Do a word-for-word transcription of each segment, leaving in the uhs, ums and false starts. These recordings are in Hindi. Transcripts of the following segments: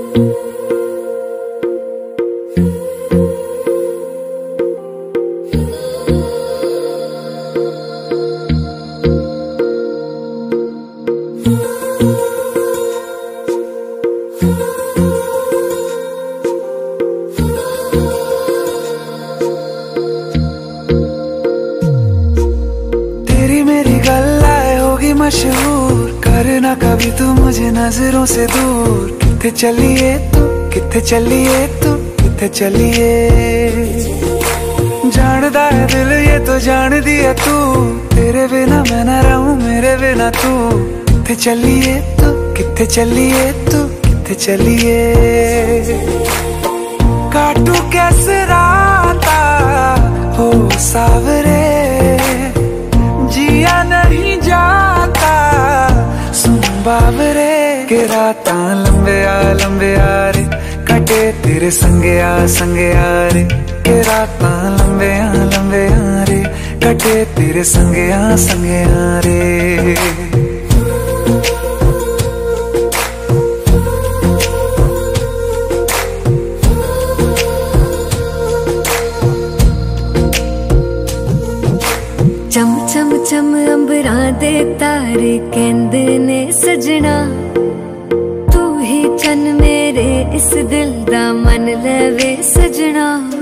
मशहूर करना कभी तू मुझे नजरों से दूर। किथे चलिए तू किथे चलिए तू किथे चलिए, जानदा है दिल ये तो जान दिया तू, तेरे बिना मैं ना रहूं मेरे बिना तू। किथे चलिए तू किथे चलिए तू किथे चलिए, काटू कैसे राता हो सावरे, जिया नहीं जाता सुन बाबरे, के राता लंबे आ लंबे आ रे, कटे तेरे संगे आ संगे आ रे, के राता लंबे आ लंबे आ रे, कटे तेरे संगे आ संगे आ रे। चम चम चम अंबरां दे तारे कहंदे ने सजना, तू ही चन मेरे इस दिल दा मन लवे सजना।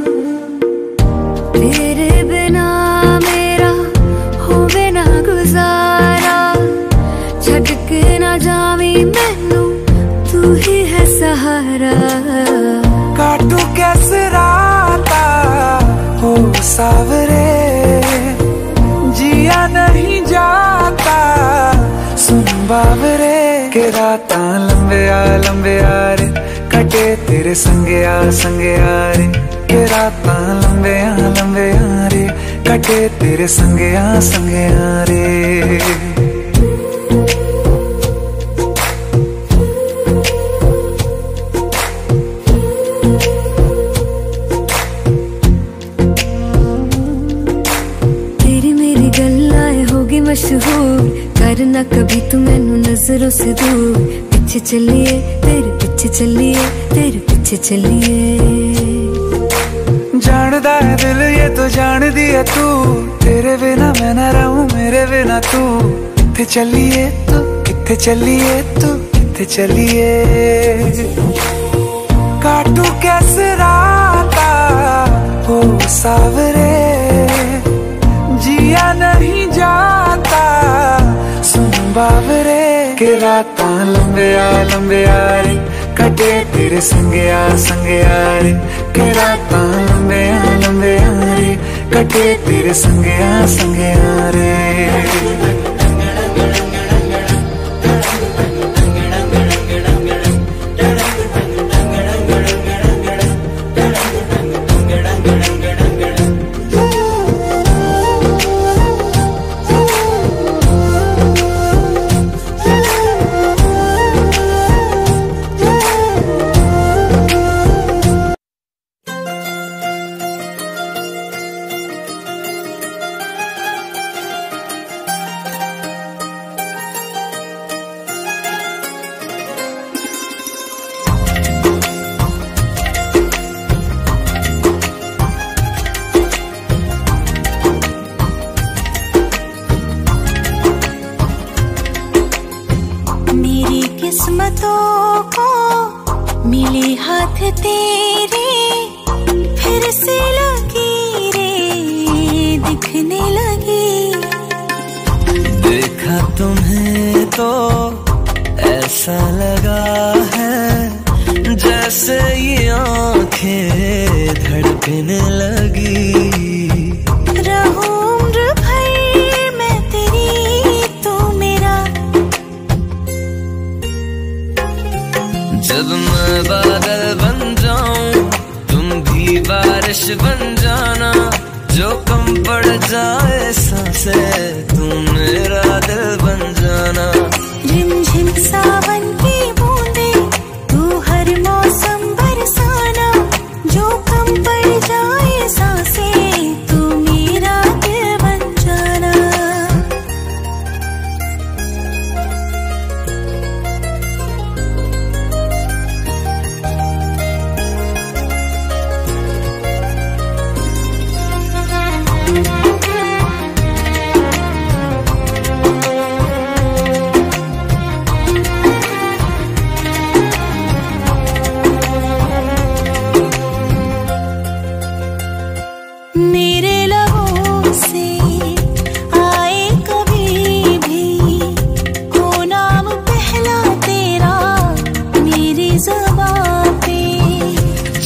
तेरे बिना मेरा होवे ना गुजारा, छड़ के ना जावी मैनू तू ही है सहारा। काटू कैसे राता हो सावरे, जिया नहीं जाता सुन बाबरे, के राता लंबे आ लंबे आ रे, कटे तेरे संगे आ संगे आ रे, के राता लंबे आ लंबे आ रे, कटे तेरे संगे आ संगे आ रे। मशहूर करना कभी तू मैनू नजरों से दूर, पीछे चलिए तेरे पीछे चलिए तेरे पीछे चलिए, जानदा है दिल ये तो जान दिया तू, तेरे बिना मैं ना रहूं मेरे बिना तू। किथे चलिए तू किथे चलिए तू किथे चलिए, काटू कैसे राता हो सावरे, जिया नहीं जाता सुन बाबरे, के राता लंबे आ लंबे आ रे, कटे तेरे संगे आ संगे आ रे, के राता लंबे आ लंबे आ रे, कटे तेरे संगे आ संगे आ रे। किस्मतों को मिले हाथ तेरे, फिर से लकीरें दिखने लगी। देखा तुम्हें तो ऐसा लगा है, जैसे ये आंखें धड़कने लगी। रहूं उम्र भर मैं तेरी तू मेरा, जब मैं बादल बन जाऊं तुम भी बारिश बन जाना, जो कम पड़ जाए सांसें तुम मेरा दिल बन जाना। झिमझिम सावन की बूंदे तू हर मौसम बरसाना, जो कम पड़ जाए सांसें तू मेरा दिल बन जाना।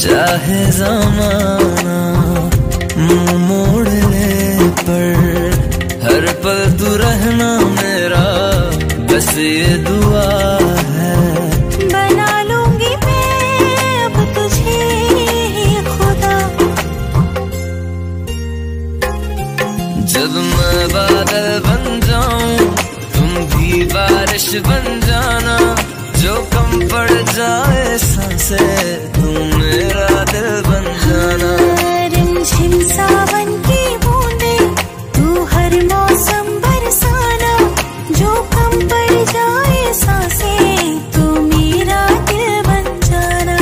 चाहे ज़माना मुंह मोड़ ले, पर हर पल तू रहना मेरा, बस ये दुआ है। बना लूंगी मैं अब तुझे ही खुदा, जब मैं बादल बन जाऊं तुम भी बारिश बन जाना, जो कम पड़ जाए सांसें तुम मेरा दिल बन जाना। रिमझिम सावन की बूंदे तू हर मौसम बरसाना, जो कम पड़ जाए सांसें तू मेरा दिल बन जाना।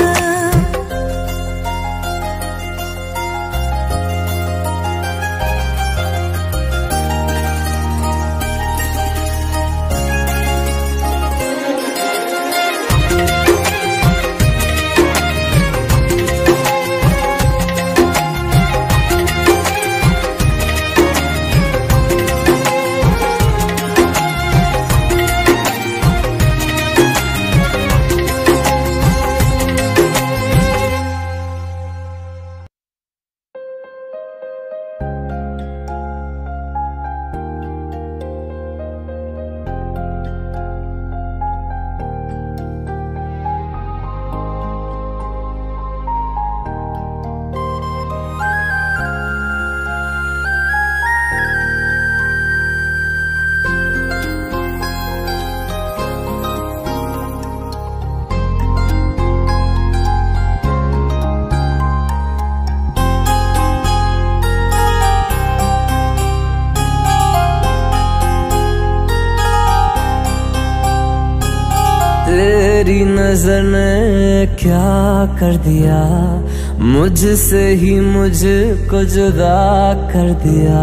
तेरी नजर ने क्या कर दिया, मुझसे ही मुझको जुदा कर दिया।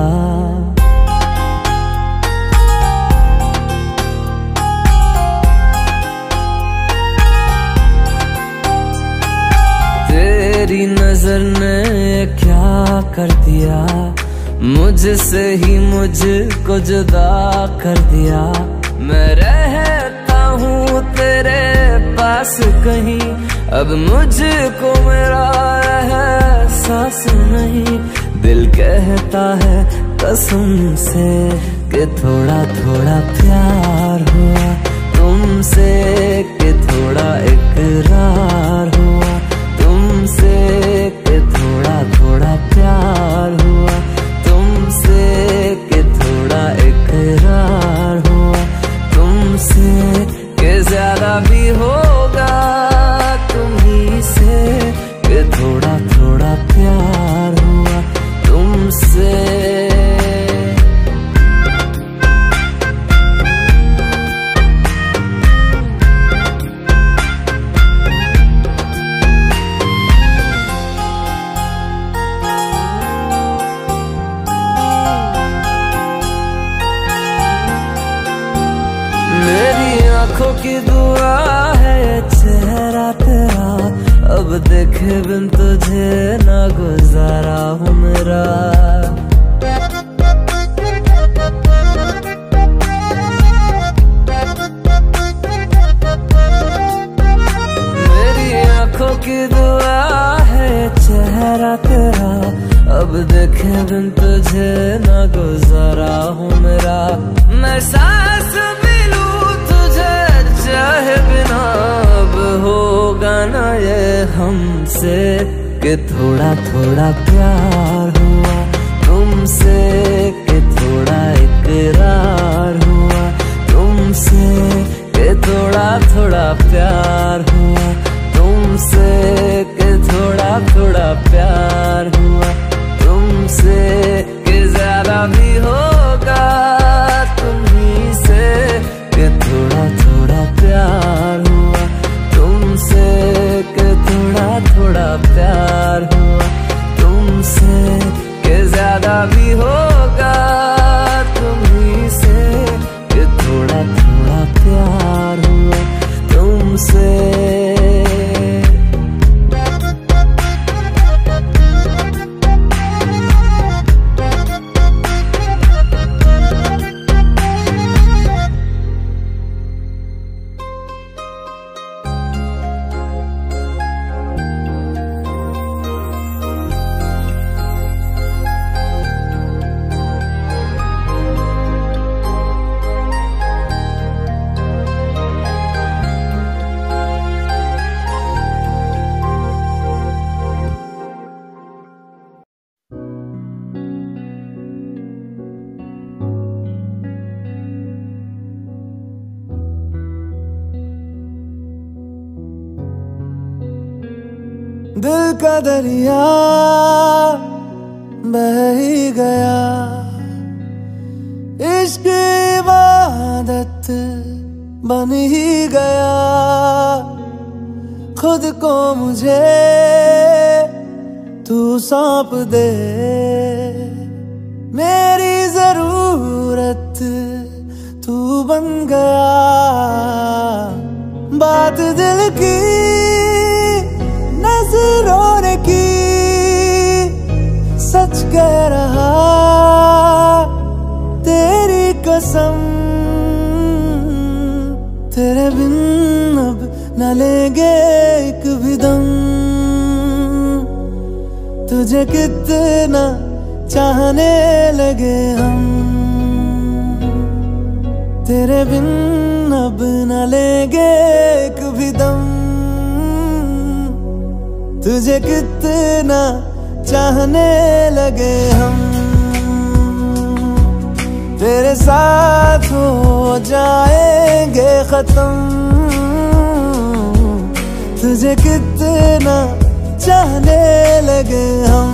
तेरी नजर ने क्या कर दिया, मुझसे ही मुझको जुदा कर दिया। मैं रहता हूँ तेरे पास कहीं, अब मुझको मेरा एहसास नहीं। दिल कहता है कसम से कि थोड़ा थोड़ा प्यार हुआ तुमसे, कि थोड़ा इकरार हुआ तुमसे, कि थोड़ा थोड़ा प्यार हुआ तुमसे, कि थोड़ा इकरार हुआ तुमसे, कि ज्यादा भी होगा तुम्ही से, कि थोड़ा थोड़ा प्यार हुआ तुमसे। आँखों की दुआ है चेहरा तेरा, अब देखे बिन तुझे ना गुजारा हूँ मेरा। मेरी आँखों की दुआ है चेहरा तेरा, अब देखे बिन तुझे ना गुजारा हूँ मेरा। मैं सांस चाहे बिना अब होगा ना ये हमसे, कि थोड़ा थोड़ा प्यार हुआ तुमसे, कि थोड़ा इकरार हुआ तुमसे, कि थोड़ा थोड़ा प्यार हुआ तुमसे, कि थोड़ा थोड़ा प्यार हुआ तुमसे, कि ज्यादा भी होगा तुम्ही से, कि थोड़ा थोड़ा प्यार हुआ तुमसे, कि थोड़ा थोड़ा प्यार हुआ तुमसे, कि ज्यादा भी होगा तुम्ही से, कि थोड़ा थोड़ा प्यार हुआ तुमसे। दिल का दरिया बह ही गया, इश्क इबादत बन ही गया। खुद को मुझे तू सौंप दे, मेरी जरूरत तू बन गया। बात दिल की नजरों ने की, सच कह रहा तेरी कसम। तेरे बिन अब न लेंगे एक भी दम, तुझे कितना चाहने लगे हम। तेरे बिन अब न लेंगे एक भी दम, तुझे कितना चाहने लगे हम। तेरे साथ हो जाएंगे खत्म, तुझे कितना चाहने लगे हम।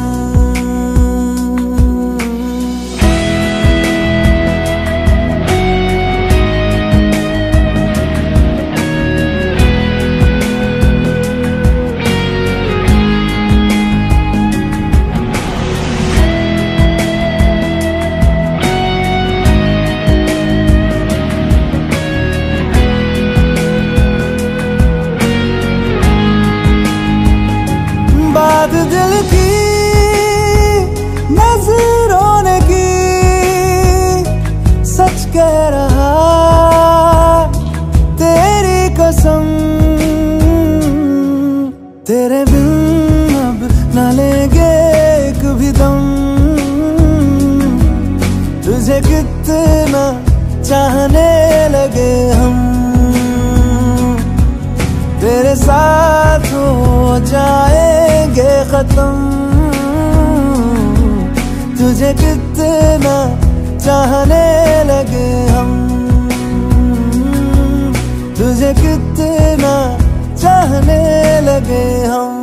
बात दिल की नजरों ने की, सच कह रहा तेरी कसम। तेरे बिन अब न लेंगे एक भी दम, तुझे कितना चाहने लगे हम। तेरे साथ हो जाएंगे खत्म, तुझे कितना चाहने लगे हम। तुझे कितना चाहने लगे हम।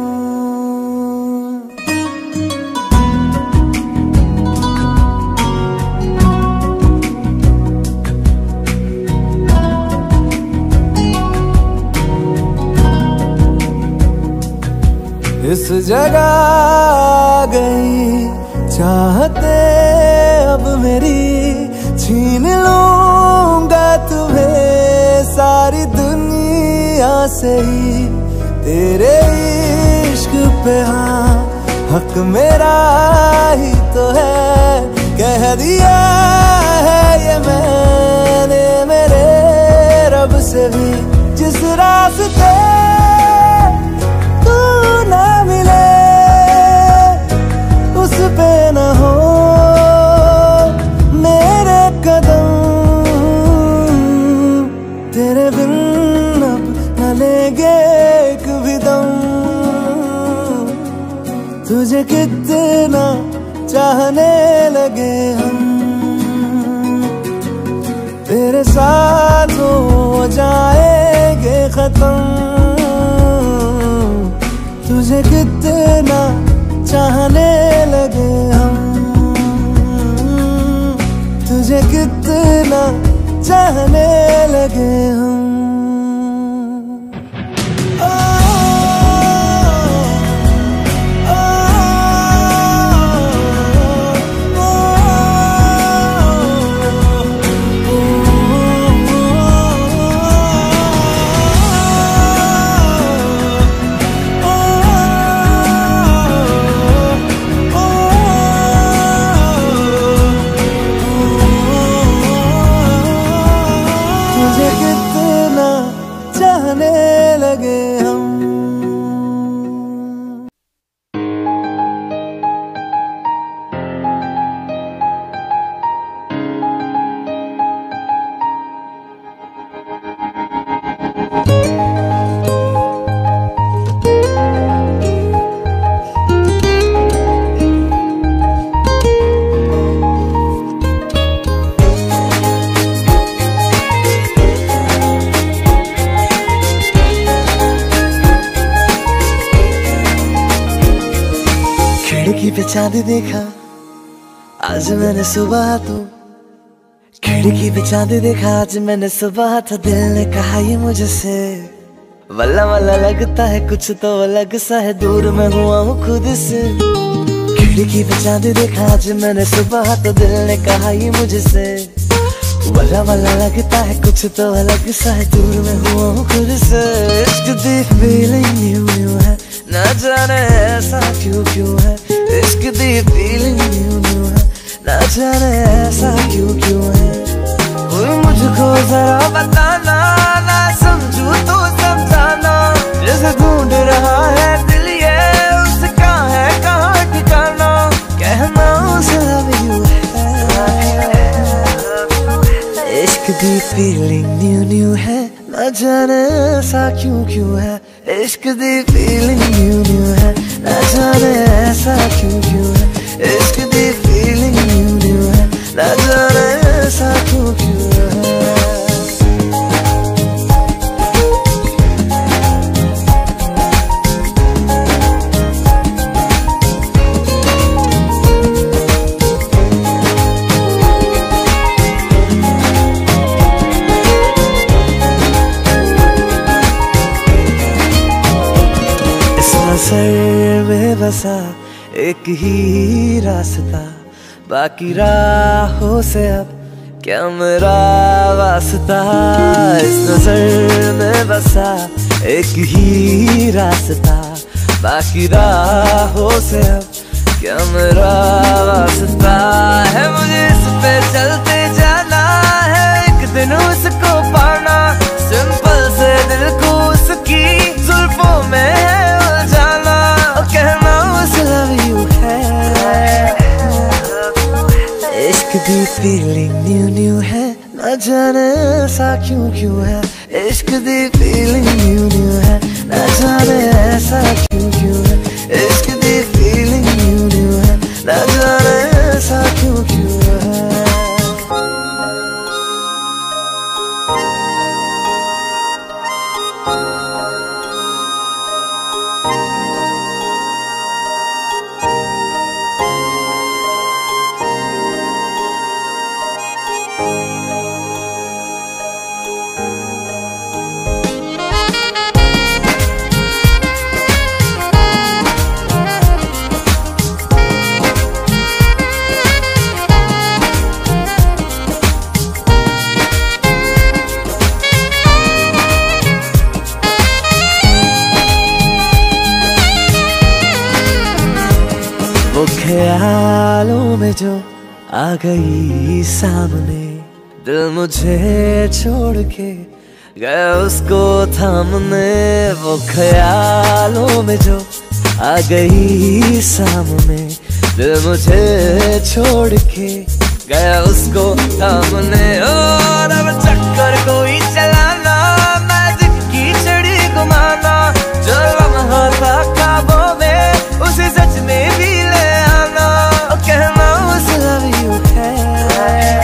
इस जगह आ गई चाहते अब मेरी, छीन लूंगा तुम्हें सारी दुनिया से ही। तेरे इश्क पे हाँ हक मेरा ही तो है, कह दिया है ये मैंने मेरे रब से भी। जिस रास्ते ना मिले उस पे न हो मेरे कदम। तेरे बिन अब न लेंगे एक भी दम, तुझे कितना चाहने लगे हम। तेरे साथ हो जाएंगे खत्म, तुझे कितना चाहने लगे हम। तुझे कितना चाहने लगे हम। तुझे कितना खिड़की पे चांद देखा आज मैंने सुबह, तो खिड़की पे चांद देखा आज मैंने सुबह, तो दिल ने कहा ये मुझसे वल्ला वल्ला लगता है कुछ तो अलग सा है, दूर मैं हुआ हूँ खुद से। खिड़की पे चांद देखा आज मैंने सुबह, तो दिल ने कहा ये मुझसे वल्ला वल्ला लगता है कुछ तो अलग सा है, दूर मैं हुआ हूँ खुद से। इश्क दी फीलिंग न्यू न्यू है, ना जाने ऐसा क्यों क्यों है। इश्क दी फीलिंग न्यू न्यू है, ना जाने ऐसा क्यों क्यों है। कोई मुझको जरा बताना, ना समझू तो समझाना, जैसे ढूंढ रहा है दिल ये उसका है कहाँ ठिकाना। कहना उसे लव यू है, इश्क दी फीलिंग न्यू न्यू है, ना जाने ऐसा क्यों क्यों है। इश्क दी फीलिंग न्यू न्यू है, ना जाने ऐसा क्यों क्यों है। इश्क दी फीलिंग न्यू न्यू है, ना जाने ऐसा क्यों क्यों है। सर में बसा एक ही रास्ता, बाकी राहों से अब क्या मेरा वास्ता। इस नजर में बसा एक ही रास्ता, बाकी राहों से अब क्या मेरा वास्ता है। मुझे इस पे चलते जाना है, एक दिन उसको पाना, सिंपल से दिल को उसकी जुल्फों में जाना। कहना उस लव यू है, इश्क दी फीलिंग न्यू न्यू है, ना जाने ऐसा क्यों क्यों है। इश्क दी फीलिंग न्यू न्यू है, ना जाने ऐसा क्यों क्यों है। इश्क दी फीलिंग न्यू न्यू है, ना जाने ऐसा क्यों क्यों है। वो ख्यालों में जो आ गई सामने, दिल मुझे छोड़ के गया उसको थामने। वो ख्यालों में जो आ गई सामने, दिल मुझे छोड़ के गया उसको थामने। और अब चक्कर कोई चलाना, मैजिक की छड़ी घुमाना, जो लम्हा था ख्वाबों में उसे सच में भी ले आना। कहना उस लव यू है,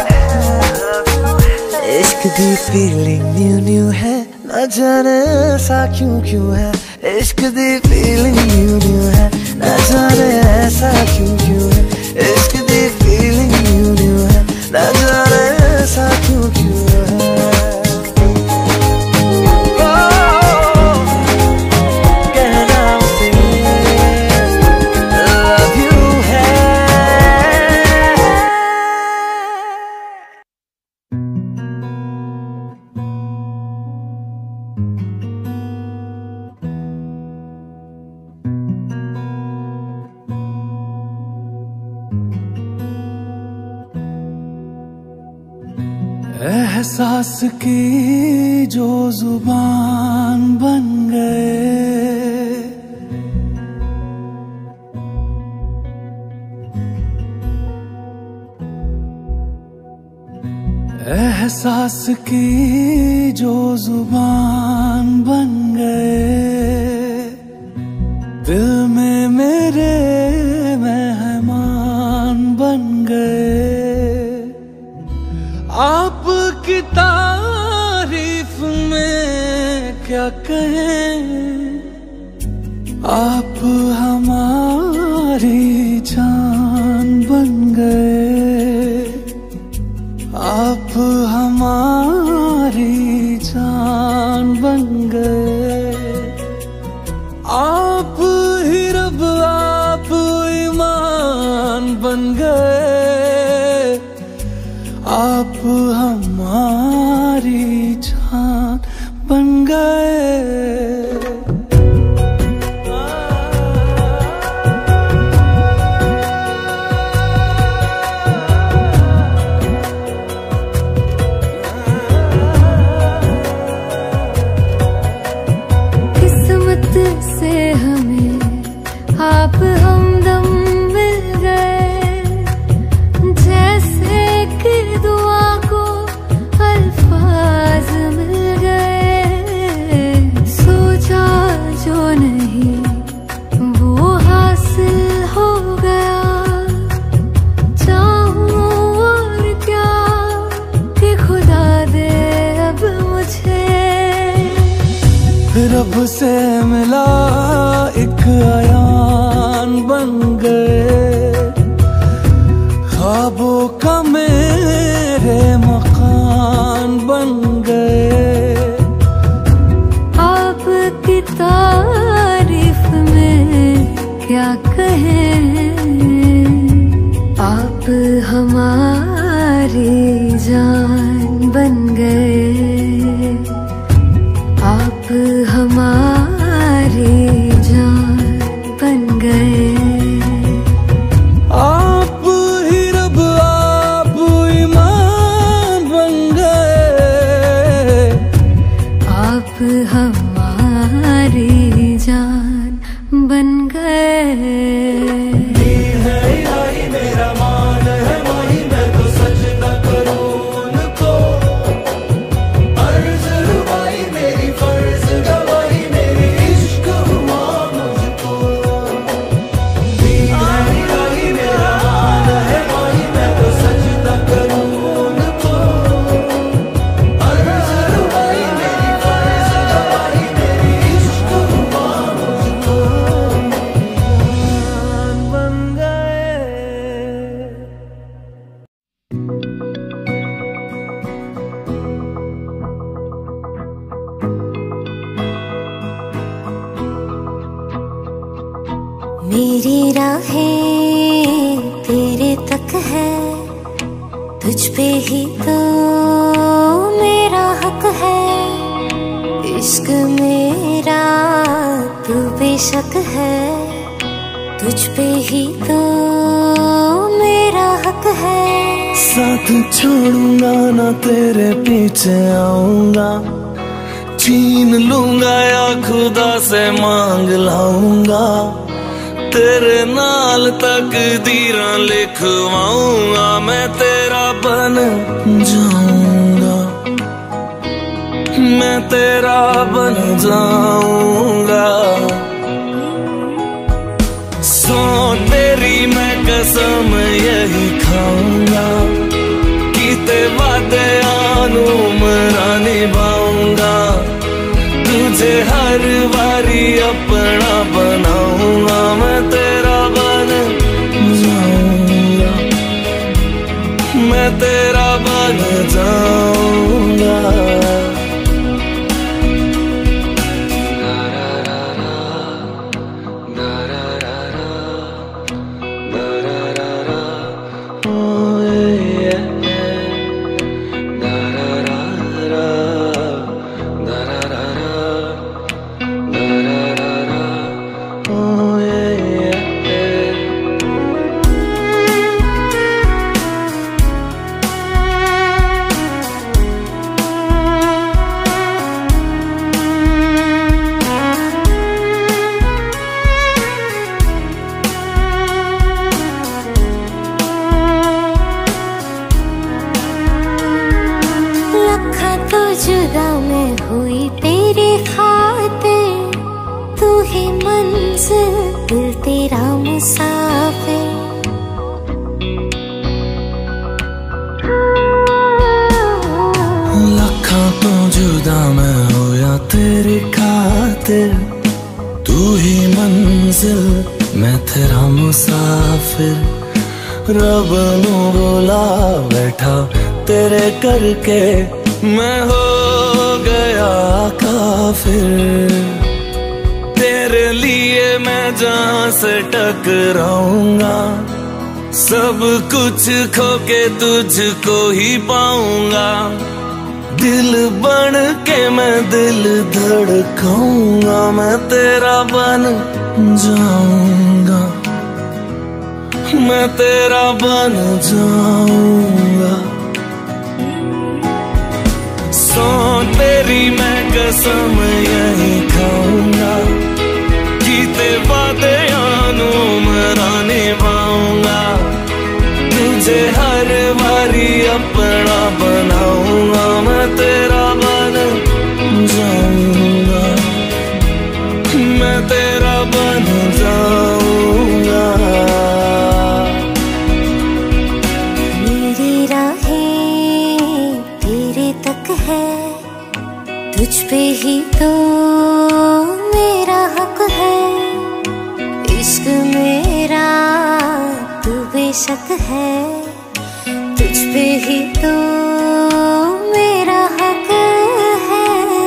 इश्क दी फीलिंग न्यू न्यू है, ना जाने ऐसा क्यों क्यों है। इश्क दी फीलिंग न्यू न्यू है, ना जाने ऐसा क्यों क्यों है। इश्क दी फीलिंग न्यू न्यू है, ना जाने ऐसा क्यों क्यों है। एहसास की जो जुबान बन गए, एहसास की जो जुबान बन गए, दिल में मेरे मेहमान बन गए। आपकी तारीफ में क्या कहें, आप हमारी जान बन गए, आप हमारी जान बन गए। से हमें आप हमदम मिल गए, जैसे कि दुआ को अल्फाज मिल गए। सोचा जो नहीं वो हासिल हो गया, चाहूं और क्या कि खुदा दे अब मुझे। रब से मिला एक आयान बन गए, ख्वाबों का मेरे मकान बन गए। आपकी तारीफ में क्या कहें, आप हमारी जान बन गए, आप हमारी जान बन गए। आप ही रब आप ईमान बन गए, आप हमारी जान बन गए। मेरा मान है माही, मैं तो सजदा करूं उनको। अर्ज़ रुबाई मेरी फर्ज गवाही, मेरी इश्क हुआ मुझको। मेरा मान है माही, मैं तो सजदा करूं उनको। अर्ज़ रुबाई मेरी फर्ज गवाही, मेरी इश्क हुआ मुझको। बन गए। मेरी राहें तेरे तक है, तुझ पे ही तो मेरा हक है। इश्क मेरा तू बेशक है, तुझ पे ही तो मेरा हक है। साथ छोड़ूंगा ना तेरे पीछे आऊंगा, छीन लूंगा या खुदा से मांग लाऊंगा। तेरे नाल तकदीरां लिखवाऊंगा, मैं तेरा बन जाऊंगा, मैं तेरा बन जाऊंगा। सो तेरी मैं कसम यही खाऊंगा, कीते वादे आनू मरा निभाऊंगा। तुझे हर बारी अपना बनाऊंगा, मैं तेरा बन जाऊंगा, मैं तेरा बन जाऊंगा। जुदा मैं हुई तेरे खातिर, तू ही मंजिल दिल तेरा मुसाफिर। लखा तो जुदा मैं होया तेरी खातिर, तू ही मंजिल मैं तेरा मुसाफिर। रब नू बोला बैठा तेरे करके, मैं हो गया काफिर। तेरे लिए मैं जहां से टकराऊंगा, सब कुछ खो के तुझको ही पाऊंगा, दिल बन के मैं दिल धड़काऊंगा, मैं तेरा बन जाऊंगा, मैं तेरा बन जाऊंगा। सौ तेरी मैं कसम यही खाऊंगा, जीते वादे आनो मरा निभाऊंगा, तुझे हर बारी अपना बनाऊंगा, मैं तेरा बन जाऊंगा, मैं तेरा बन जाऊंगा। मेरी राहें तेरे तक है, तुझ पे ही तो मेरा हक है, इश्क मेरा तू बेशक है, तुझ पे ही तो मेरा हक है।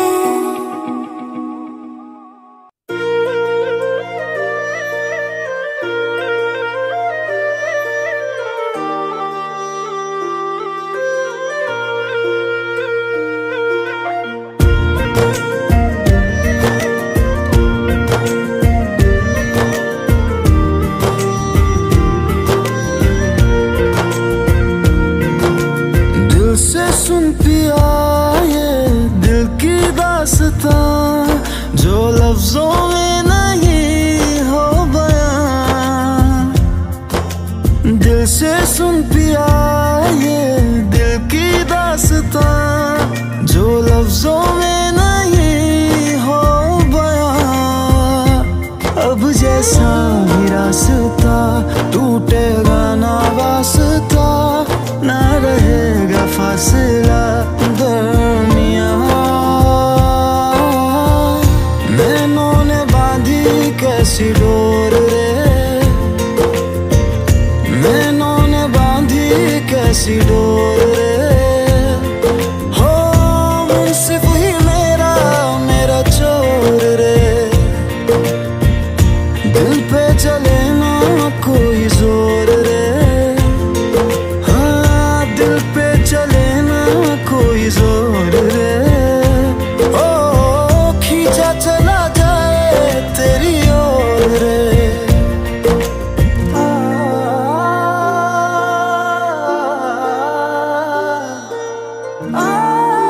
जो लफ्जों में नहीं हो बयां, दिल से सुन पिया ये दिल की दास्तां, जो लफ्जों में नहीं हो बयां। अब जैसा ही रास्ता टूटेगा ना वास्ता, ना रहेगा फासला दरमियां। नैनों ने बांधी कैसी डोर रे, नैनों ने बांधी कैसी डोर रे, हो मुंसिफ ही मेरा मेरा चोर रे, दिल पे चले ना कोई जोर रे, हाँ दिल पे चले ना कोई जोर रे, चला जाए तेरी ओर रे। आ, आ, आ,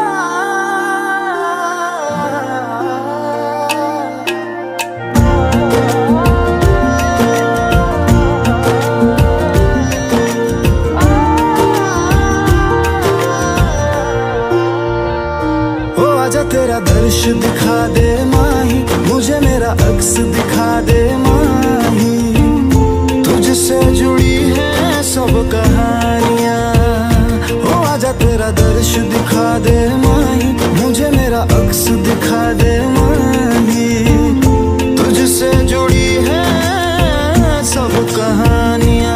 ओ आजा तेरा दर्श दिखा दे माही, मुझे मेरा अक्स दिखा दे माही, तुझसे जुड़ी है सब कहानियां। ओ आजा तेरा दर्श दिखा दे माही, मुझे मेरा अक्स दिखा दे माही, तुझसे जुड़ी है सब कहानियां।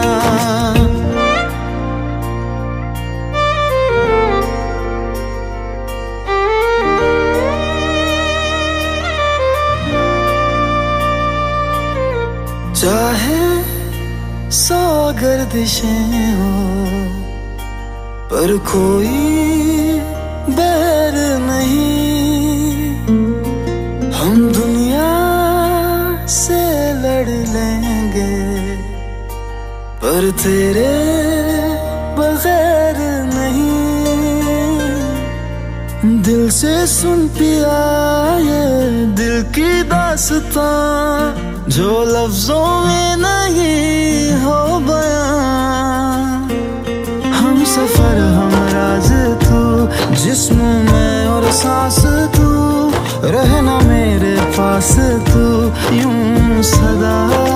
चाहे सौ गर्दिशें हो, पर कोई बैर नहीं, हम दुनिया से लड़ लेंगे, पर तेरे बगैर नहीं। दिल से सुन पिया ये दिल की दास्तां, जो लफ्जों में नहीं हो बयां। हम सफर हम राज तू, जिस्म में और सांस तू, रहना मेरे पास तू यूं सदा।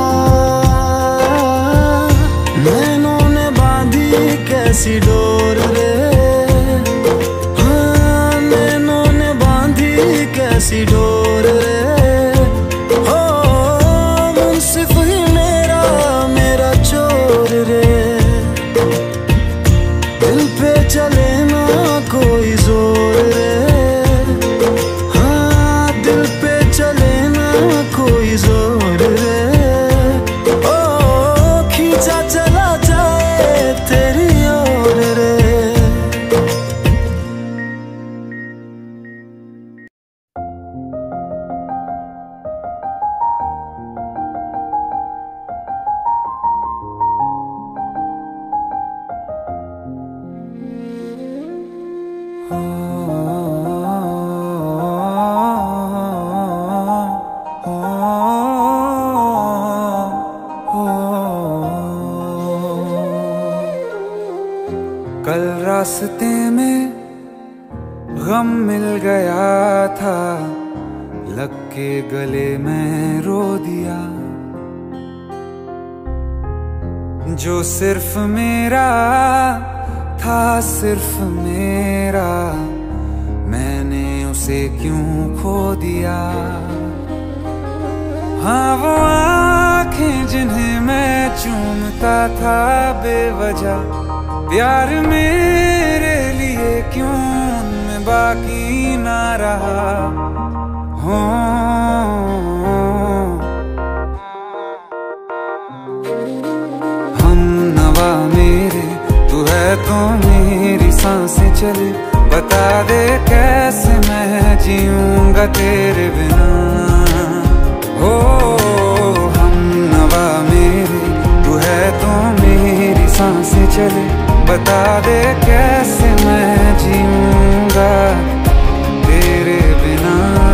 नैनों ने बांधी कैसी डोर रे, हाँ नैनों ने बांधी कैसी डोर रे, सिर्फ ही मेरा मेरा चोर रे, दिल पे चले ना कोई जोर रे, हाँ दिल पे चले ना कोई जोर रे, ओ खींचा चला जाए रास्ते में गम मिल गया था, लग के गले में रो दिया। जो सिर्फ मेरा था, सिर्फ मेरा, मैंने उसे क्यों खो दिया। हाँ वो आंखें जिन्हें मैं चूमता था बेवजह, प्यार मेरे लिए क्यों उनमें बाकी ना रहा। हो हम नवा मेरे, तू है तो मेरी सांसें चले, बता दे कैसे मैं जीऊंगा तेरे बिना। हो हम नवा मेरे, तू है तो मेरी सांसें चले, बता दे कैसे मैं जीऊंगा तेरे बिना।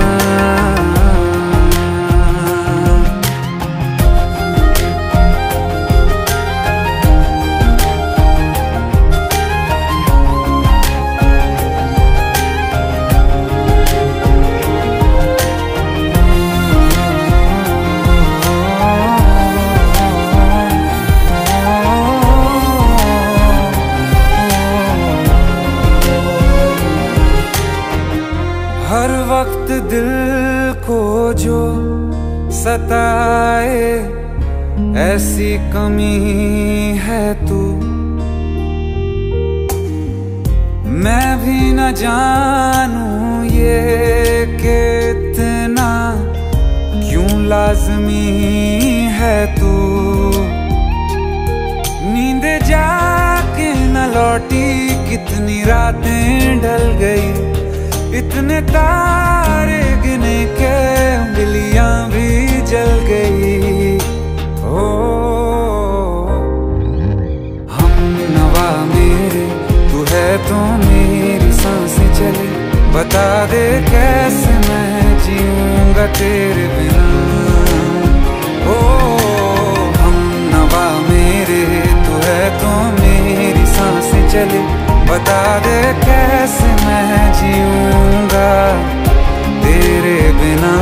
हर वक्त दिल को जो सताए, ऐसी कमी है तू। मैं भी न जानूं ये कि इतना क्यों लाज़मी है तू। नींद जाके न लौटी, कितनी रातें ढल गई, इतने तारे गिने के उंगलियां भी जल गई। ओ हम नवा मेरे, तू है तो मेरी सांसें चले, बता दे कैसे मैं जीऊंगा तेरे बिना। ओ हम नवा मेरे, तू है तो मेरी सांसें चले, बता दे कैसे मैं जीऊंगा तेरे बिना।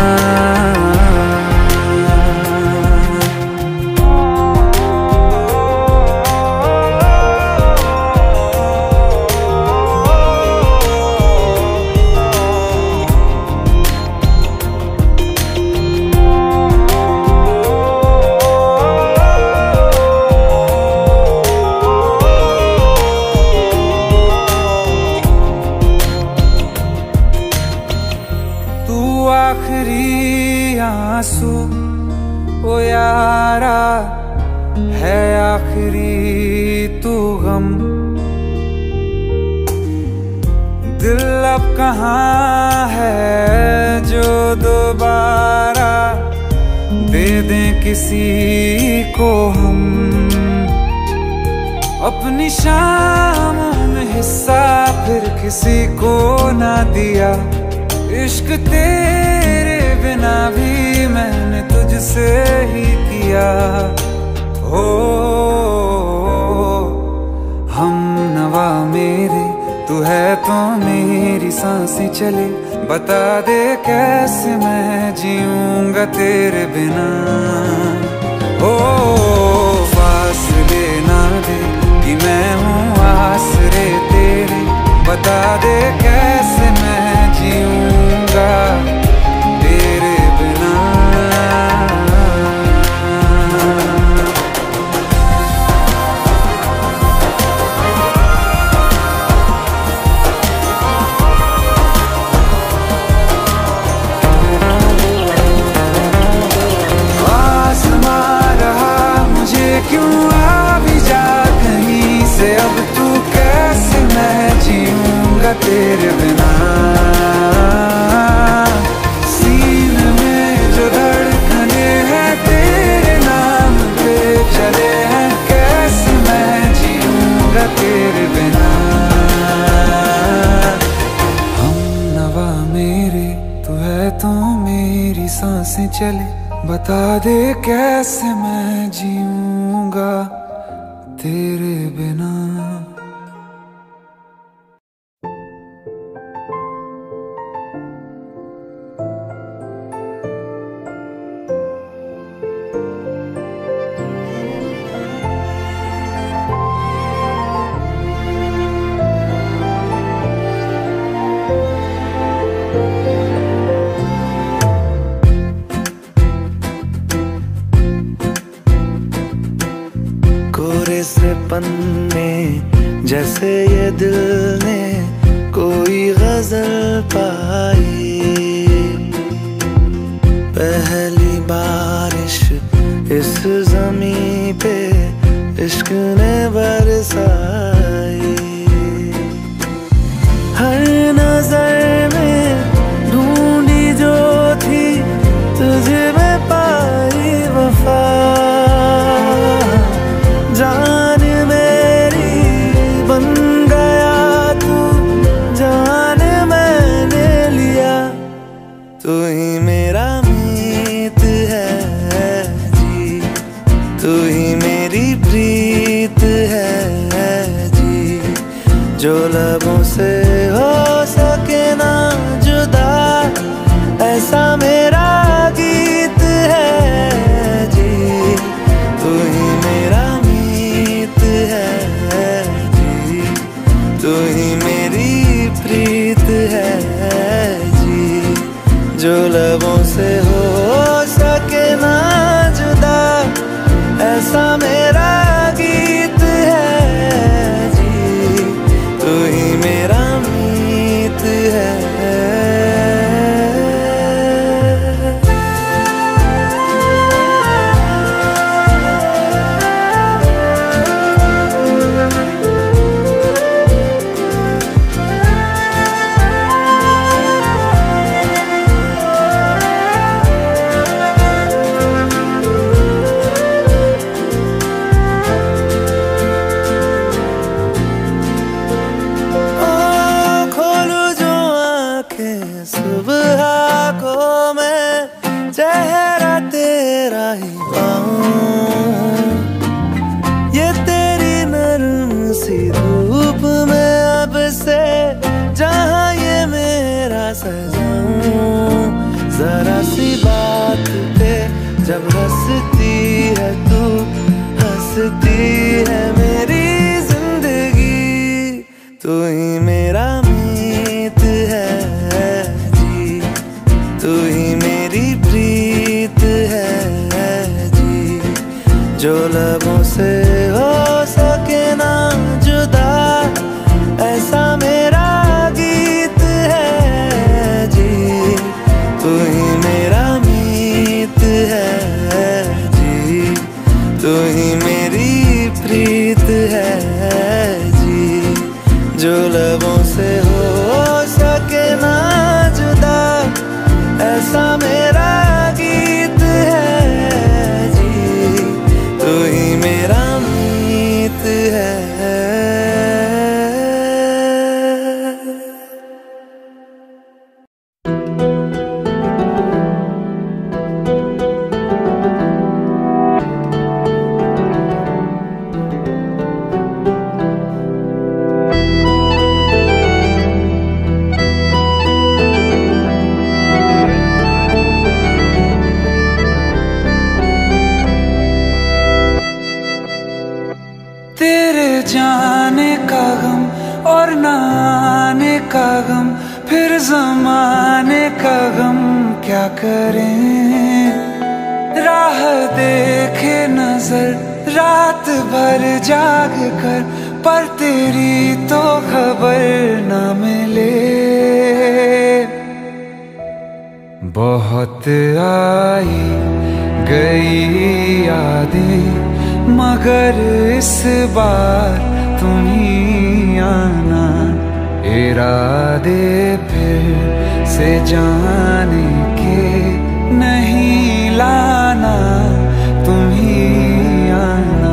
आखिरी आंसू ओ यारा है, आखिरी तू गम। दिल अब कहाँ है जो दोबारा दे दें किसी को हम। अपनी शामों में हिस्सा फिर किसी को ना दिया, इश्क तेरे बिना भी मैंने तुझसे ही किया। हो हम नवा मेरे, तू है तो मेरी सांसें चले, बता दे कैसे मैं जीऊंगा तेरे बिना। ओ फासले ना दे कि मैं हूँ आसरे तेरे, बता दे कैसे मैं जीऊंगा तेरे बिना। आसमां रहा मुझे क्यों आ भी जा कहीं से, अब तू कैसे मैं जीऊंगा तेरे बिना। सीने में जो धड़कने हैं तेरे नाम पे चले हैं, कैसे मैं जीऊंगा तेरे बिना। हम नवा मेरे, तू है तो मेरी सांसें चले, बता दे कैसे मैं जीऊंगा तेरे बिना। पन्ने जैसे ये दिल ने कोई गजल पाई। पहली बारिश इस ज़मीं पे इश्क ने बरसाई। हर नजर में ढूंढी जो थी तुझे में पाई वफा। जान मेरी बन गया तू, जान मैंने लिया। तू ही मेरा मीत है जी, तू ही मेरी प्रीत है जी। जो लबों से हो सके ना जुदा, ऐसा मेरा गीत है जी। तू ही मेरा मीत है जी, तू ही मेरी प्रीत है जी। जो लबों से हो सके ना जुदा, ऐसा मेरा गीत है जी। तू ही मेरा मीत है। सुबह को मैं चेहरा तेरा ही पाऊं, ये तेरी नरम सी धूप में अब से जहां ये मेरा सजाऊं। जरा सी बात पे जब हंसती है तू, हंसती है मेरी जिंदगी। तू ही मेरा मीत है, तू ही मेरी प्रीत है जी। जो लबों से हो सके ना जुदा, ऐसा मेरा गीत है जी। तू ही मेरा मीत है जी, तू ही मेरी प्रीत है जी। जो लबों से हो सके ना जुदा, ऐसा मेरा गीत है जी। तू ही मेरा मीत है। जाने का गम और न आने का गम, फिर ज़माने का गम क्या करें। राह देखे नजर रात भर जाग कर, पर तेरी तो खबर न मिले। बहुत आई गई यादें, मगर इस बार तुम ही आना। इरादे फिर से जाने के नहीं लाना, तुम ही आना।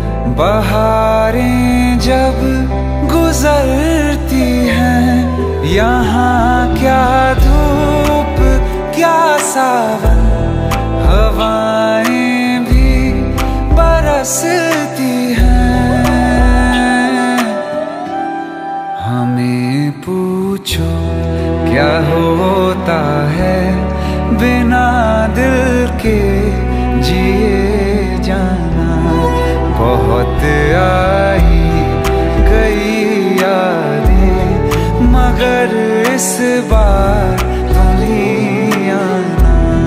बहारें जब गुजरती हैं, यहाँ क्या धूप क्या सावन, हवाएं भी बरसती हैं। हमें पूछो क्या होता है बिना दिल के जिए जाना। बहुत आई गई यादें मगर इस बार तुम ही आना।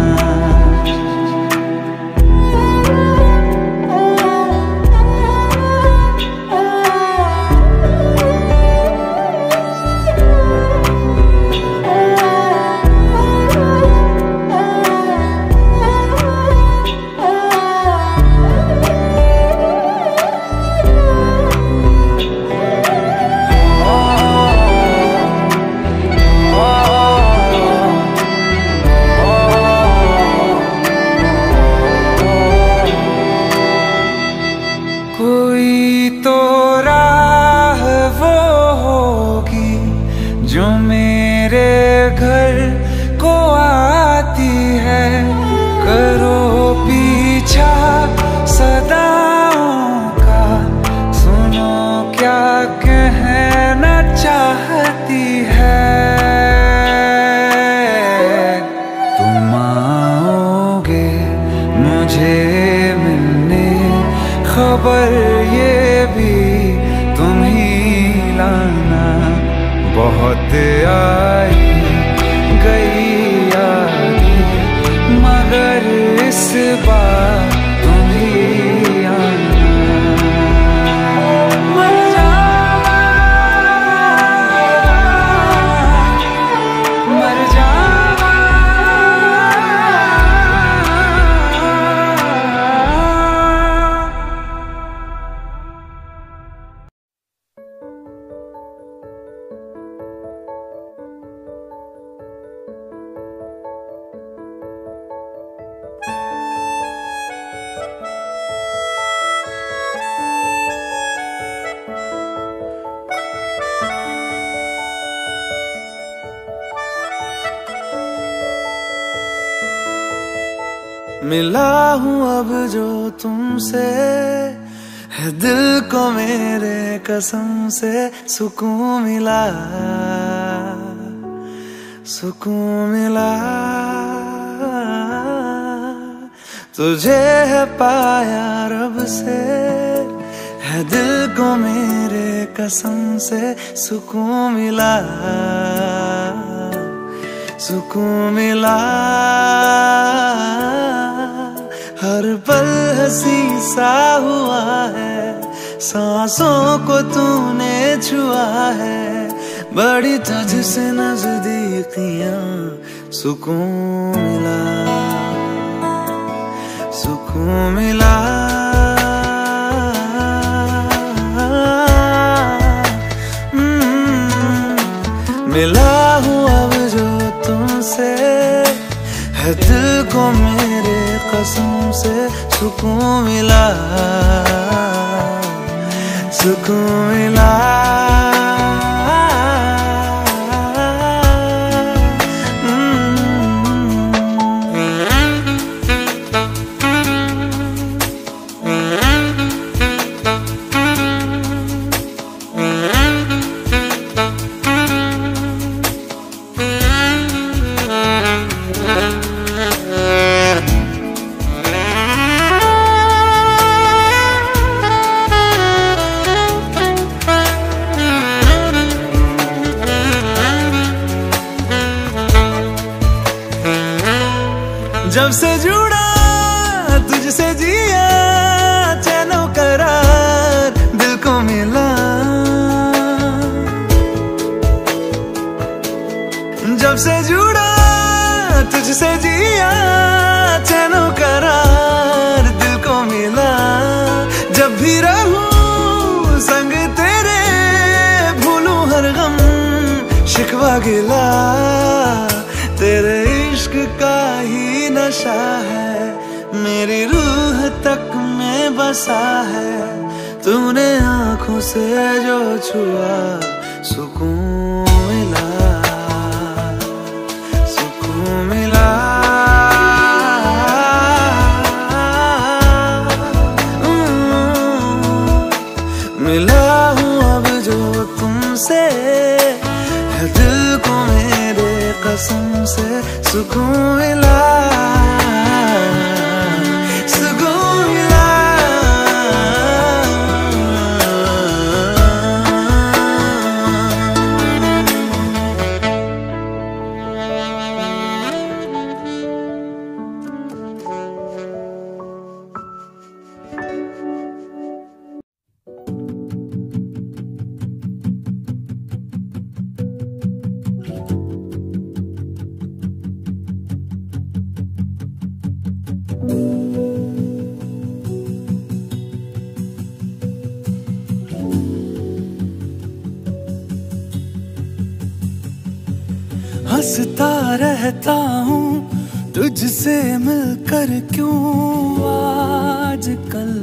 कोई तो राह वो होगी जो मेरे घर को आती है। करो पीछा सदाओं का, सुनो क्या कहना चाहती है। तुम आओगे मुझे मिलने, खबर ये भी तुम ही लाना। बहुत आई गई यादें मगर इस बार तुम ही आना। मर जावा मर जावा मिला हूँ अब जो तुमसे, है दिल को मेरे कसम से सुकून मिला, सुकून मिला। तुझे है पाया रब से, है दिल को मेरे कसम से सुकून मिला, सुकून मिला। हर पल हंसी सा हुआ है, सांसों को तूने छुआ है। बड़ी तुझसे नजदीकियां, सुकून मिला, सुकून मिला। मिला हूँ अब जो तुमसे, है दिल को मेरे कसम से सुकून मिला, सुकून मिला। जब से जुड़ा तुझसे जिया, चैनो करार दिल को मिला। जब से जुड़ा तुझसे जिया, चैनो करार दिल को मिला। जब भी रहूं संग तेरे, भूलूं हर गम शिकवा गिला। तेरे इश्क का ही नशा है, मेरी रूह तक में बसा है। तूने आंखों से जो छुआ, सुकून मिला। से, है दिल को मेरे कसम से सुकून मिला, सुकून मिला। हंसता रहता हूँ तुझसे मिलकर, क्यों आजकल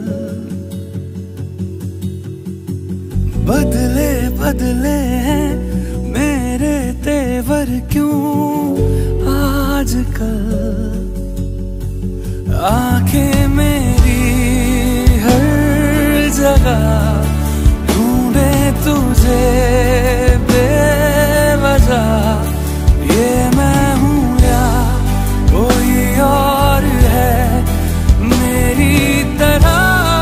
बदले बदले हैं मेरे तेवर, क्यों आजकल आंखें मेरी हर जगह ढूंढे तुझे बेवजह, ये मैं हूँ या कोई और है मेरी तरह।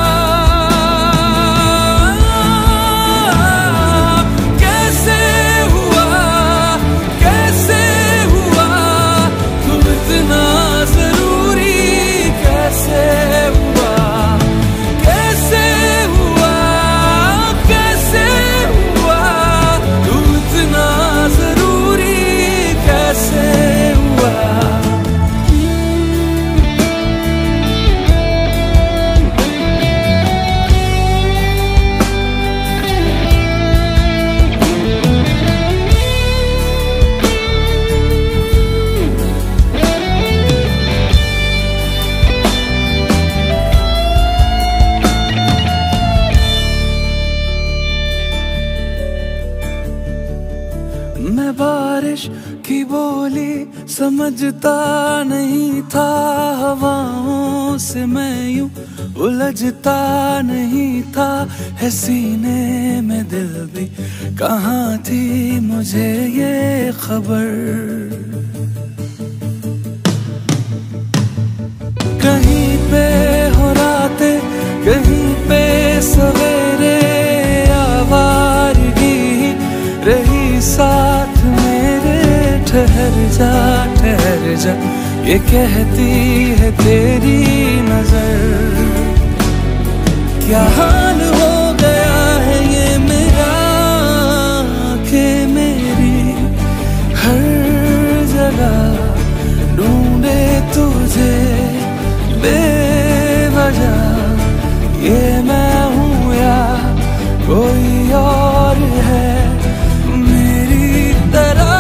कैसे हुआ कैसे हुआ तू इतना जरूरी, कैसे हुआ कैसे हुआ कैसे हुआ तू इतना जरूरी, कैसे हुआ। मैं बारिश की बोली समझता नहीं था, हवाओं से मैं यूं उलझता नहीं था, है सीने में दिल भी कहाँ थी मुझे ये खबर। कहीं पे हो रातें कहीं पे सवेरे, आवारगी रही साथ मेरे, ठहर जा ठहर जा ये कहती है तेरी नजर। क्या हाल हो गया है ये मेरा, आंखें मेरी हर जगह ढूंढे तुझे बेवजह, ये मैं हूँ या कोई और है मेरी तरह।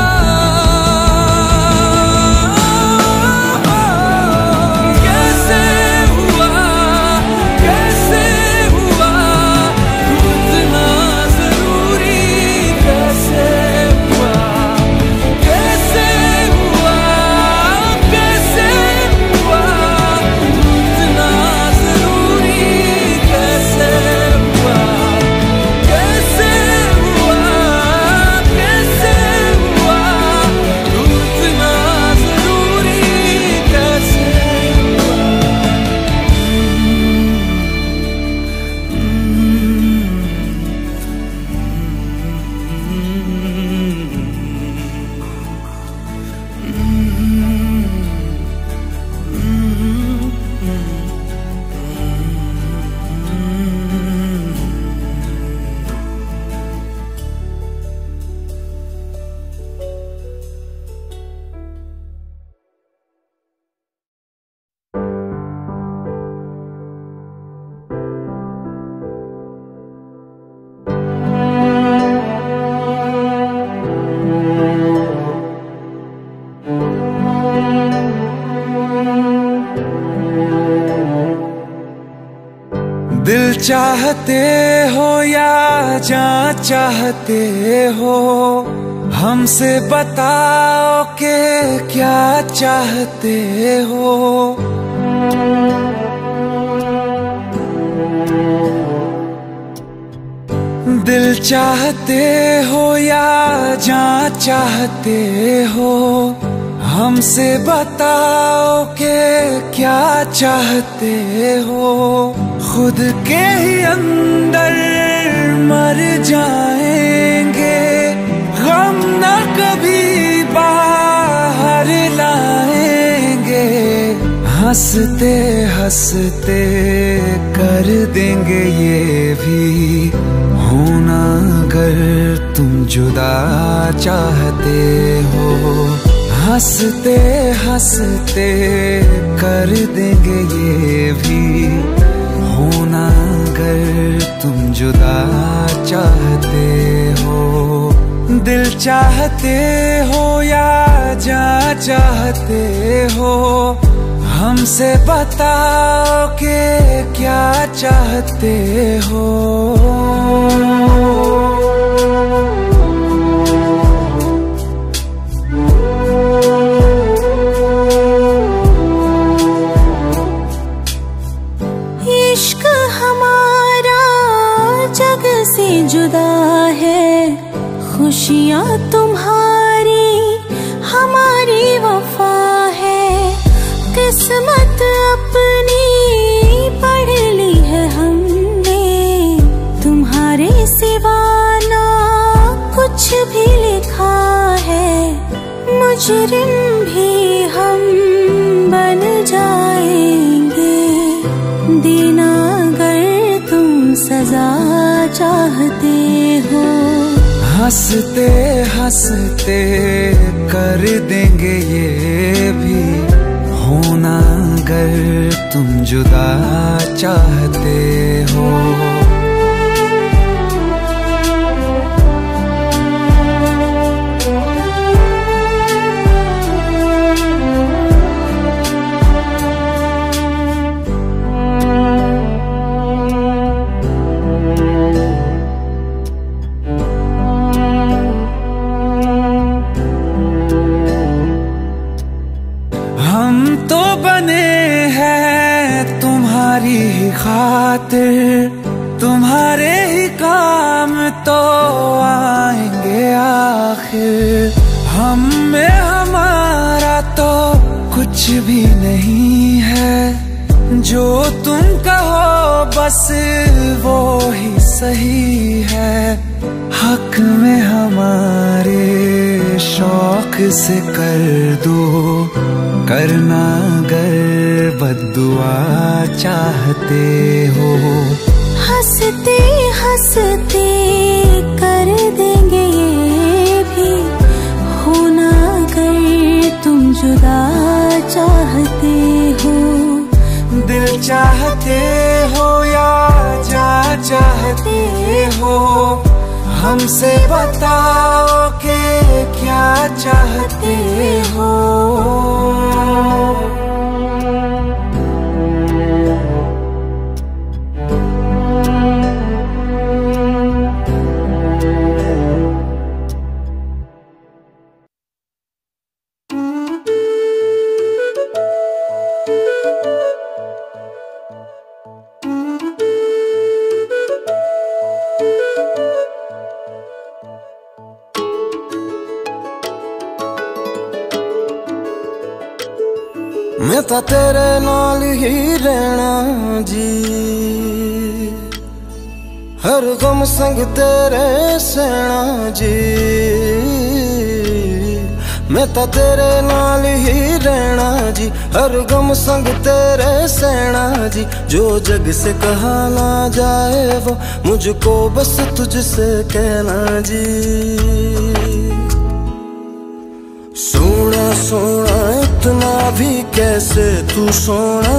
कैसे हुआ कैसे हुआ तू इतना जरूरी, कैसे हुआ कैसे हुआ कैसे हुआ तू इतना जरूरी, कैसे हुआ कैसे हुआ कैसे हुआ तू इतना जरूरी, कैसे हुआ। दिल चाहते हो या जान चाहते हो, हमसे बताओ कि क्या चाहते हो। दिल चाहते हो या जान चाहते हो, हमसे बताओ कि क्या चाहते हो। खुद के ही अंदर मर जाएंगे, गम न कभी बाहर लाएंगे। हंसते हंसते कर देंगे ये भी होना अगर तुम जुदा चाहते हो। हंसते हंसते कर देंगे ये भी होना अगर तुम जुदा चाहते हो। दिल चाहते हो या जान चाहते हो, हमसे बताओ कि क्या चाहते हो। इश्क हमारा जग से जुदा है, खुशियाँ तुम्हारी हमारी वफा है। किस्मत अपनी पढ़ ली है हमने, तुम्हारे सिवा ना कुछ भी लिखा है। मुजरिम भी हम बन जाएंगे, देना अगर तुम सजा चाहते हो। हंसते हंसते कर देंगे ये भी होना अगर तुम जुदा चाहते हो। तुम्हारी ही खातिर, तुम्हारे ही काम तो आएंगे आखिर। हम में हमारा तो कुछ भी नहीं है, जो तुम कहो बस वो ही सही है। हक में हमारे शौक से कर दो, करना अगर बद्दुआ चाहते हो। हंसते हंसते कर देंगे ये भी होना अगर तुम जुदा चाहते हो। दिल चाहते हो या जान चाहते हो, हमसे बताओ कि क्या चाहते हो। मैं तो तेरे नाल ही रहना जी, हर गम संग तेरे सहना जी। मैं तो तेरे नाल ही रहना जी, हर गम संग तेरे सहना जी। जो जग से कहा ना जाए वो मुझको बस तुझसे कहना जी। सोना सोना इतना भी कैसे तू सोना,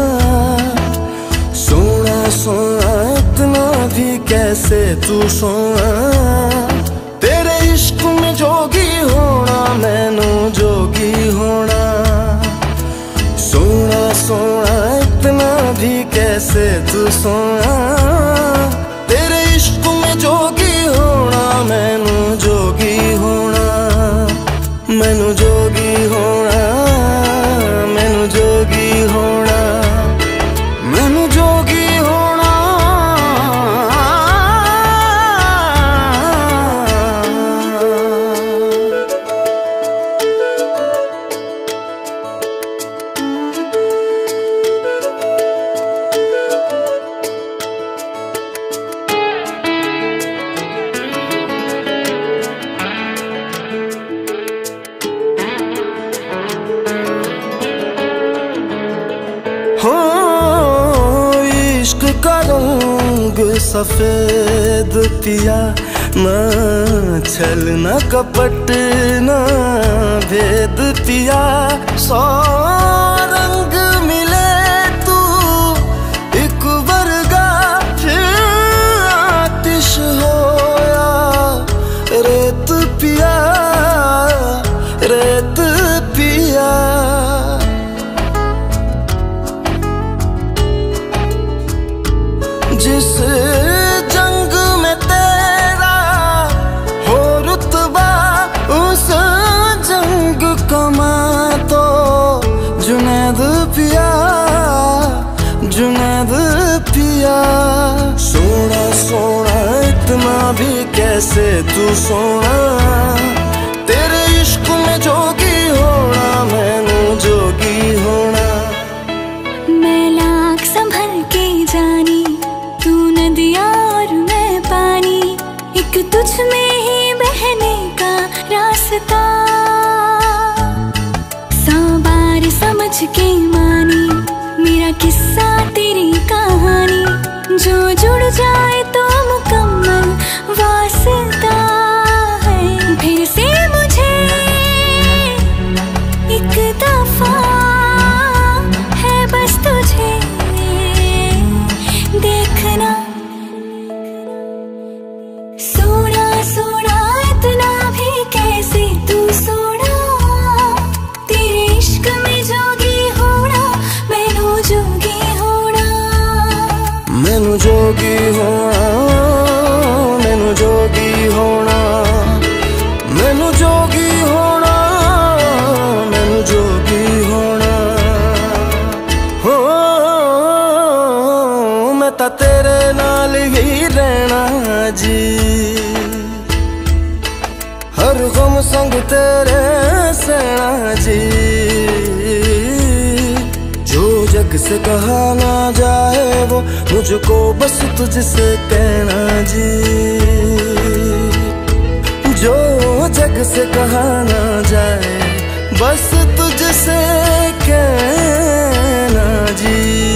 सोना सोना इतना भी कैसे तू सोना। तेरे इश्क में जोगी होना मैनू जोगी होना। सोना सोना इतना भी कैसे तू सोना। तेरे इश्क में जोगी होना मैनू जोगी होना। मैनू जोगी होना, मैनू जोगी होना, मैनू जोगी होना। रंग सफेद पिया, ना छल ना कपट ना भेद पिया। सौ रंग मिले तू एक वर्गा, फिर आतिश होया रेत पिया, रेत पिया। जिस जंग में तेरा हो रुतबा, उस जंग कमा तो जुनैद पिया, जुनैद पिया। सोना सोना इतना भी कैसे तू सोना, तेरे इश्क में जोगी होना, मैनू जोगी होना। मैं लाख संभल के जानी, तू नदिया और मैं पानी, एक तुझ में ही बहने का रास्ता। सौ बार समझ के मानी मेरा किस्सा तेरी कहानी, जो जुड़ जाए तो मुकम्मल वास्ता है। फिर से मुझे एक दफा है बस तुझे देखना। सोना सोना इतना भी कैसे तू सोना, तेरे इश्क में जोगी होना, मैनू जोगी होना। मैनू जोगी होना, मैनू जोगी होना, मैनू जोगी होना, मैनू जोगी होना। हो मैं ता तेरे नाल ही रहना जी, हर गम संग तेरे सहना जी। जो जग से कहा ना जाए वो मुझको बस तुझसे कहना जी, जो जग से कहा ना जाए बस तुझसे कहना जी।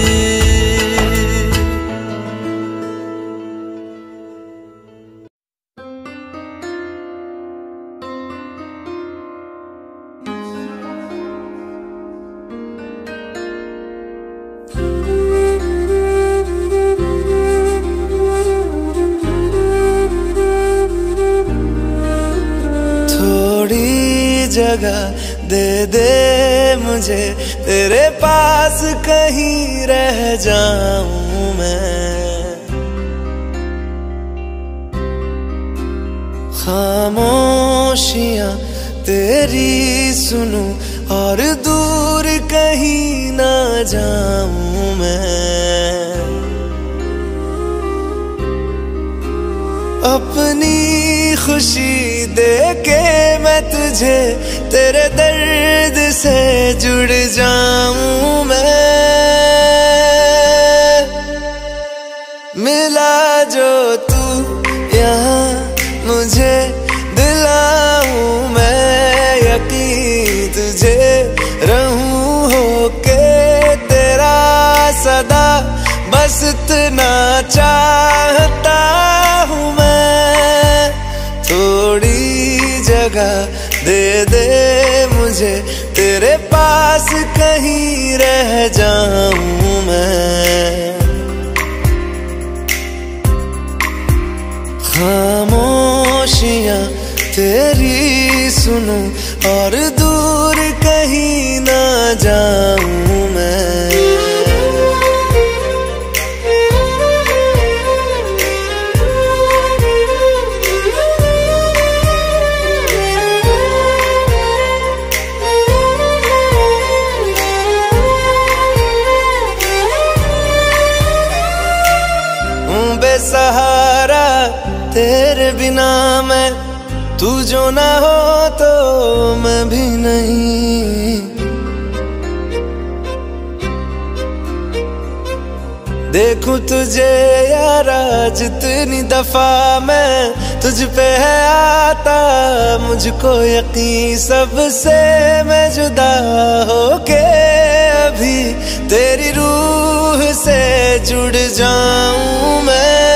जगह दे दे मुझे तेरे पास, कहीं रह जाऊं मैं। खामोशियां तेरी सुनूं और दूर कहीं ना जाऊं मैं। अपनी खुशी दे के मैं तुझे तेरे दर्द से जुड़ जाऊं मैं। मिला जो तू यहाँ मुझे दिलाऊं मैं यकीन तुझे रहूं होके तेरा सदा, बस इतना चाहता हूँ मैं। थोड़ी जगह दे दे मुझे तेरे पास, कहीं रह जाऊं मैं। खामोशियां तेरी सुनूं और दूर कहीं ना जाऊं मैं। बेसहारा तेरे बिना मैं, तू जो ना हो तो मैं भी नहीं। देखूं तुझे यारा जितनी दफा मैं तुझ पे है आता, मुझको यकीन सबसे मैं जुदा होके अभी तेरी रूह से जुड़ जाऊं मैं।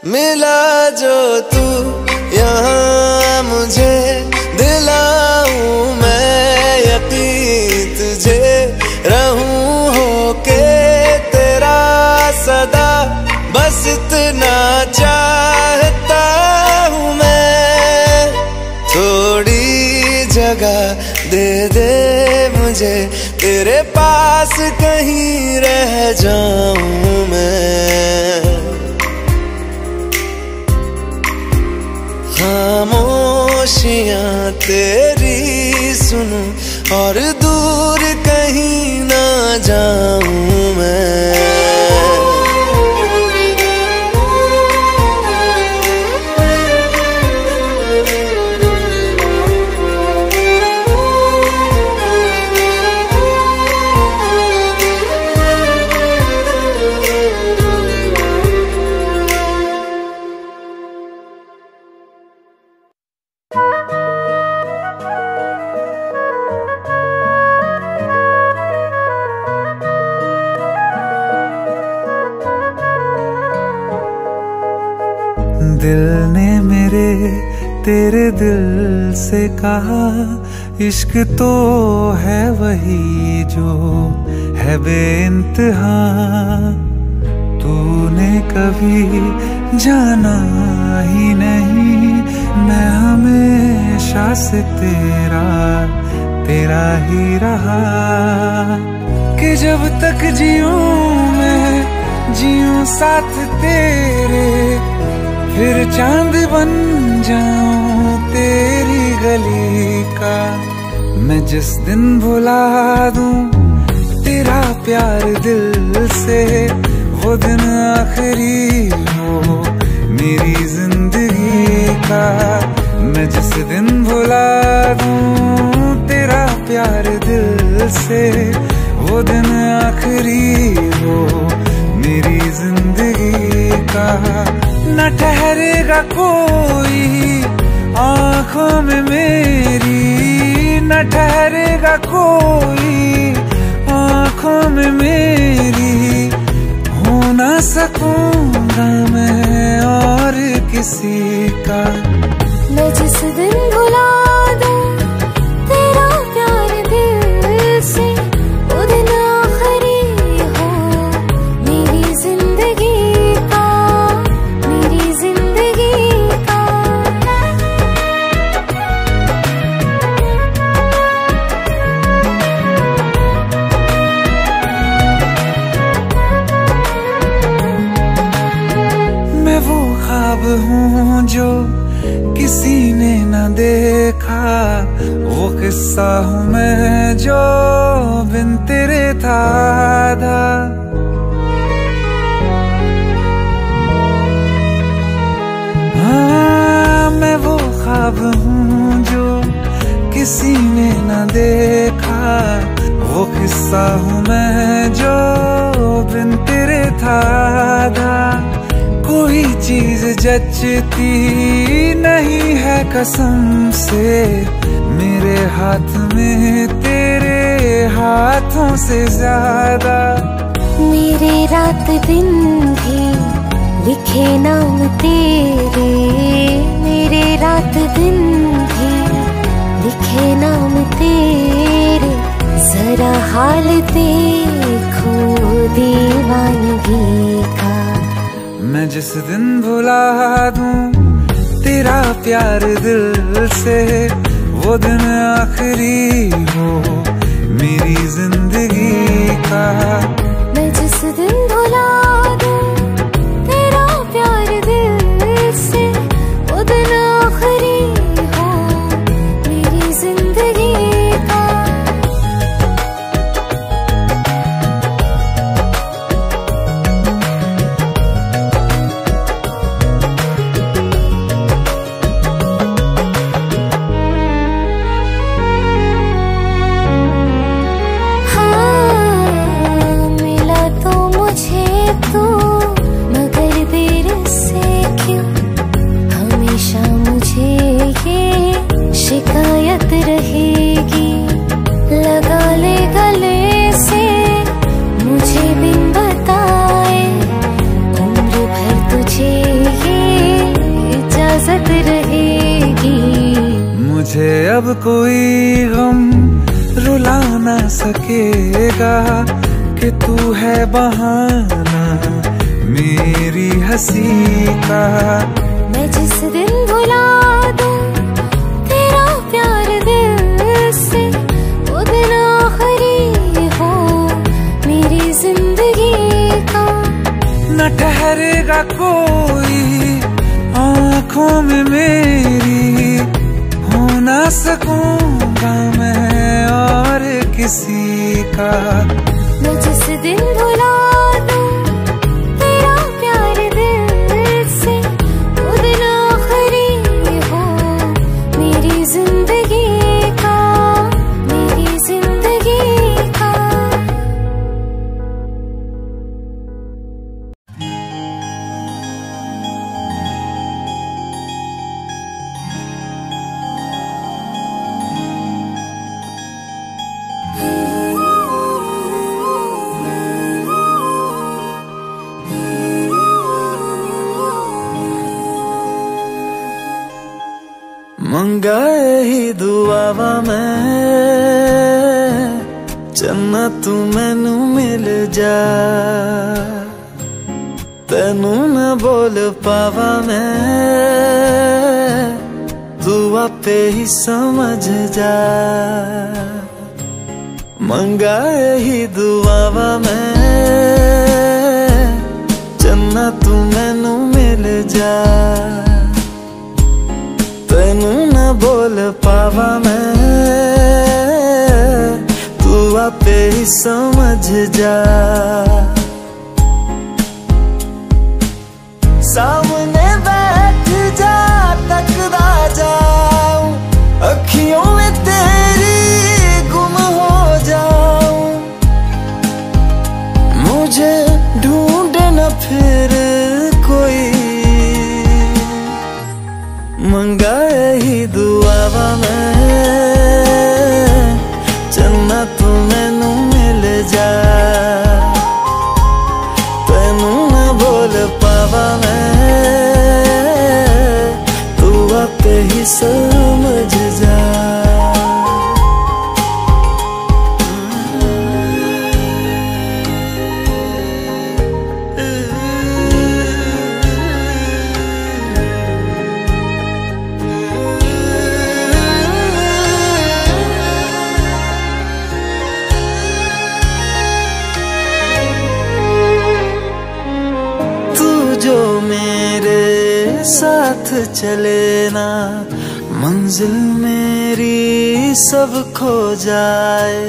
मिला जो तू यहाँ मुझे, दिलाऊं मैं यकीन तुझे, रहूं होके तेरा सदा, बस इतना चाहता हूँ मैं। थोड़ी जगह दे दे मुझे, तेरे पास कहीं रह जाऊं मैं। खामोशियां तेरी सुनूं और दूर कहीं ना जाऊं मैं। दिल ने मेरे तेरे दिल से कहा, इश्क तो है वही जो है बेइंतहा। तूने कभी जाना ही नहीं, मैं हमेशा से तेरा तेरा ही रहा। कि जब तक जीऊं मैं जीऊं साथ तेरे, फिर चांद बन जाऊं तेरी गली का। मैं जिस दिन भुला दूं तेरा प्यार दिल से, वो दिन आखिरी हो मेरी जिंदगी का। मैं जिस दिन भुला दूं तेरा प्यार दिल से, वो दिन आखिरी हो मेरी जिंदगी का। न ठहरेगा कोई आँखों में मेरी, न ठहरेगा कोई आँखों में मेरी। हो ना सकूंगा मैं और किसी का। मैं जिस दिन भुला दूं तेरा प्यार दिल से, वो दिन आखिरी हो मेरी जिंदगी का, मेरी जिंदगी का। मैं वो ख्वाब हूँ जो किसी ने न देखा, वो किस्सा हूँ मैं जो बिन तेरे था आधा। हाँ मैं वो ख्वाब हूँ जो किसी ने न देखा, वो किस्सा हूँ मैं जो बिन तेरे था आधा। कोई चीज जचती नहीं है कसम से, मेरे हाथ में तेरे हाथों से ज्यादा। मेरे रात दिन भी लिखे नाम तेरे, मेरे रात दिन भी लिखे नाम तेरे। जरा हाल देखो दीवानगी का। मैं जिस दिन भुला दूं तेरा प्यार दिल से, वो दिन आखिरी हो मेरी जिंदगी का। मैं जिस दिन भुला दूं तेरा प्यार दिल से, वो दिन आखिरी हो मेरी जिंदगी का। मुझे अब कोई गम रुला ना सकेगा कि तू है बहाना मेरी हंसी का। मैं जिस दिन भुला दूं तेरा प्यार दिल से, वो दिन आखिरी हो मेरी जिंदगी का। न ठहरेगा कोई आँखों में मेरी, हो ना सकूंगा मैं और किसी का। मैं जिस दिन भुला दूं तेरा प्यार दिल से, वो दिन आखिरी हो मेरी जिंदगी का, मेरी जिंदगी का। मंगाए ही दुआवा मैं जन्नत तू मैनू मिल जा, तेनू न बोल पावा मैं तू आपे ही समझ जा। मंगाए ही दुआवा मैं जन्नत तू मैनू मिल जा, तेनू न बोल पावा मैं तू आपे ही समझ जा। सामने बैठ जा तकदा जाऊं, अखियों में तेरी गुम हो जाऊं, मुझे ढूंढे न फिर कोई। मंगाए ही दुआवा मैं जन्नत तू मैनू मिल जा, तेनू न बोल पावा मैं तू आपे ही समझ जा। साथ चले ना मंजिल मेरी सब खो जाए,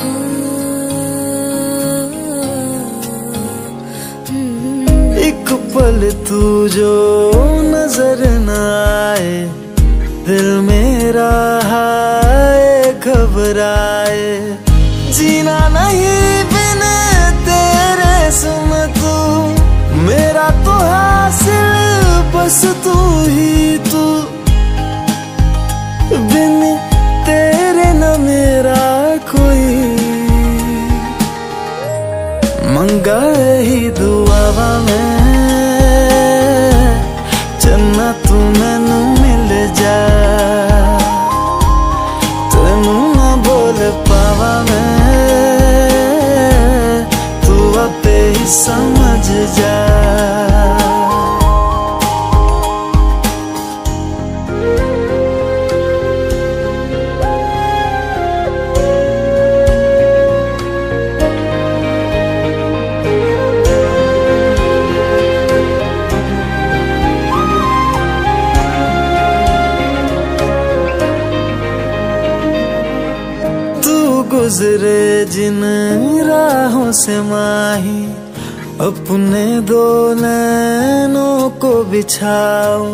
एक पल तू जो नजर न आए, दिल मेरा हाय घबराए। जीना नहीं बिन तेरे सुन तू, मेरा तो हासिल बस तू ही तू, बिन तेरे न मेरा कोई। मंगाए ही दुआवा मैं जन्नत तू मैनू मिल जा, तेनू न बोल पावा मैं तू आपे ही समझ जा। गुजरे जिन राहों से माही, अपने दो नैनों को बिछाऊं,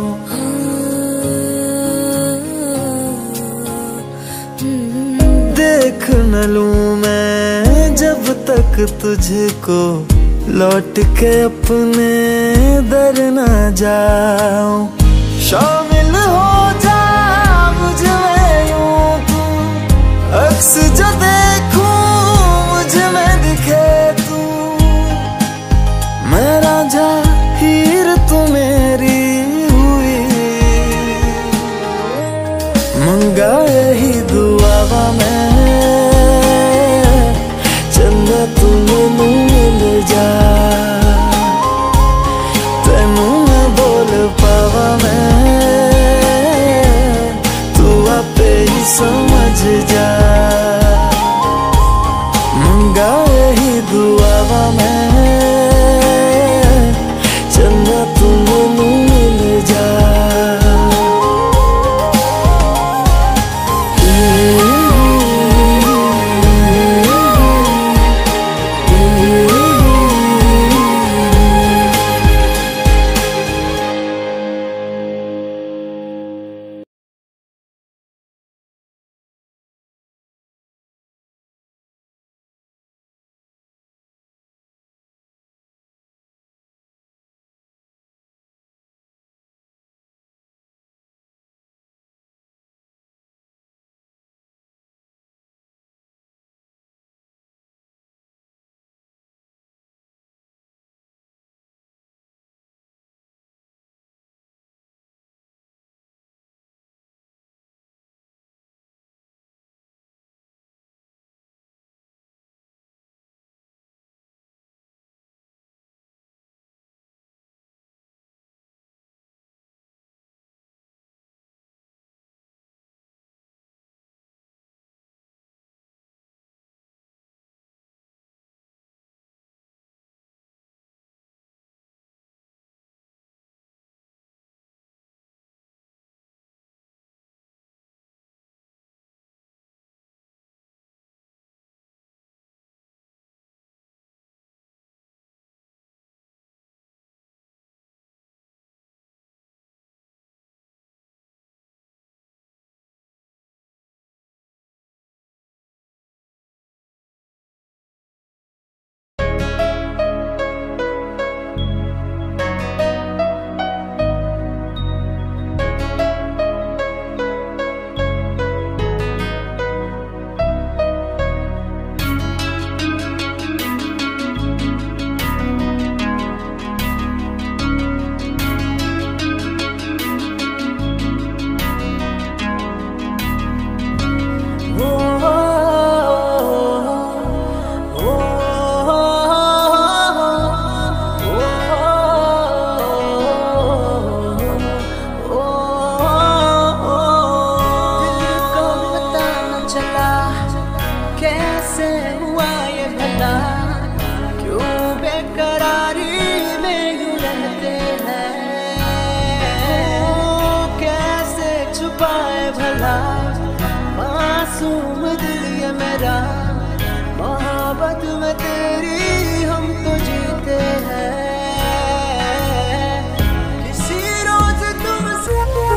देख न लूं मैं जब तक तुझको, लौट के अपने दर न जाऊं। शामिल हो जा मुझ में यूं तू, अक्स जो देखूं मुझ में दिखे तू, मैं रांझा हीर तू मेरी हुई। मंगाए मासूम दिल ये मेरा, मोहब्बत में तेरी हम तो जीते हैं। किसी रोज तुमसे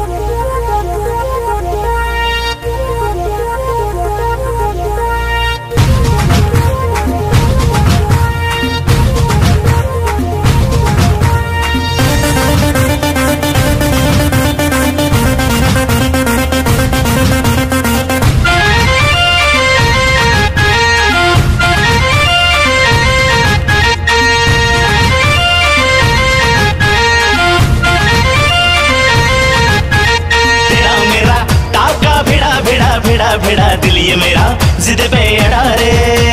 भिड़ा भिड़ा दिल ये मेरा जिद पे अड़ा रे।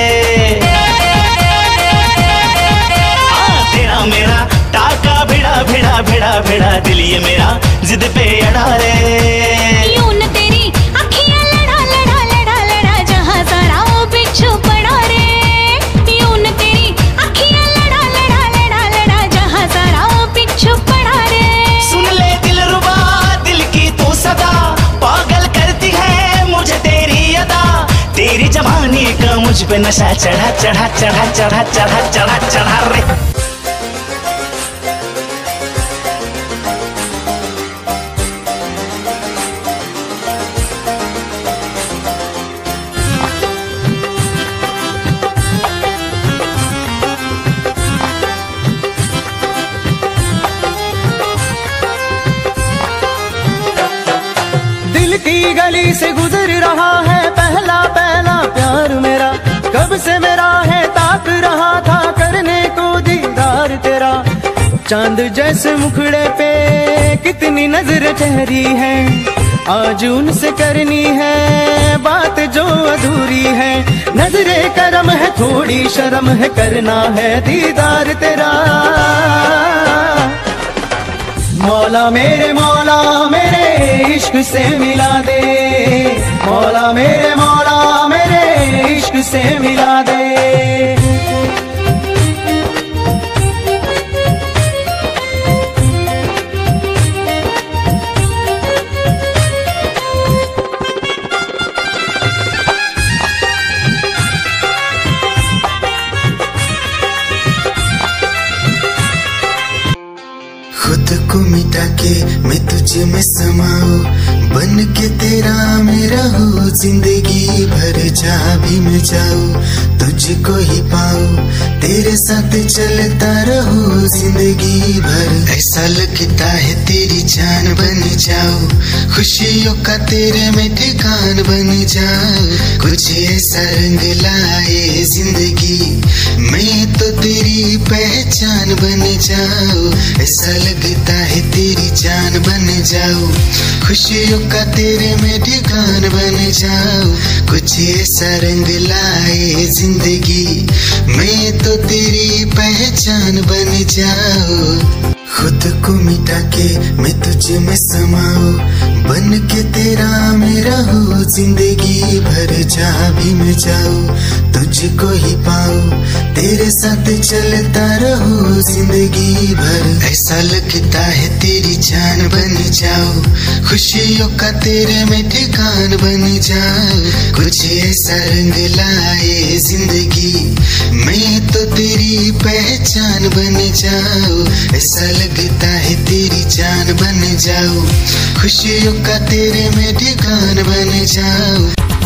हाँ तेरा मेरा टाका भिड़ा भिड़ा भिड़ा भिड़ा दिल ये मेरा जिद पे अड़ा रे। यूं न तेरी अखियां लड़ा लड़ा लड़ा लड़ा जहां सारा वो बिच्छू पड़ा रे। यूं न तेरी अखियां लड़ा लड़ा लड़ा लड़ा जहां सारा वो बिच्छू पड़ा रे। सुन ले दिल रुबा दिल की तू सदा, पागल करती है मुझे तेरी अदा। तेरी जवानी का मुझ पे नशा चढ़ा चढ़ा चढ़ा चढ़ा चढ़ा चढ़ा चढ़ा रे। दिल की गली से गुजर रहा है पहला पहला प्यार मेरा। कब से मेरा है ताक रहा था करने को दीदार तेरा। चांद जैसे मुखड़े पे कितनी नजर ठहरी है, आज उनसे करनी है बात जो अधूरी है। नजरे करम है थोड़ी शर्म है, करना है दीदार तेरा। मौला मेरे मौला मेरे इश्क से मिला दे, मौला मेरे मौला मेरे इश्क से मिला दे। खुद को मिटा के मैं तुझे में समाऊं, बन के तेरा मेरा हो जिंदगी भर। जहाँ भी मैं जाऊँ तुझको ही पाऊँ, तेरे साथ चलता रहो जिंदगी भर। ऐसा लगता है तेरी जान बन जाऊँ, खुशियों का तेरे में ठिकान बन जाऊँ। कुछ ऐसा रंग लाए जिंदगी, मैं तो तेरी पहचान बन जाऊँ। ऐसा लगता है तेरी जान बन जाऊँ, खुशियों का तेरे में ठिकान बन जाऊँ। कुछ ऐसा रंग लाए जिंदगी, मैं तो तेरी पहचान बन जाऊँ। खुद को मिटा के मैं तुझे में समाऊं, बन के तेरा मेरा हो जिंदगी भर। जहाँ भी मैं जाऊँ तुझको ही पाऊँ, तेरे साथ चलता रहो जिंदगी भर। ऐसा लगता है तेरी जान बन जाऊँ, खुशियों का तेरे में ठिकान बन जाऊँ। कुछ ऐसा रंग लाए जिंदगी, मैं तो तेरी पहचान बन जाऊँ। ऐसा लगता है तेरी जान बन जाऊँ, खुशियों का तेरे में ठिकान बन जाऊँ।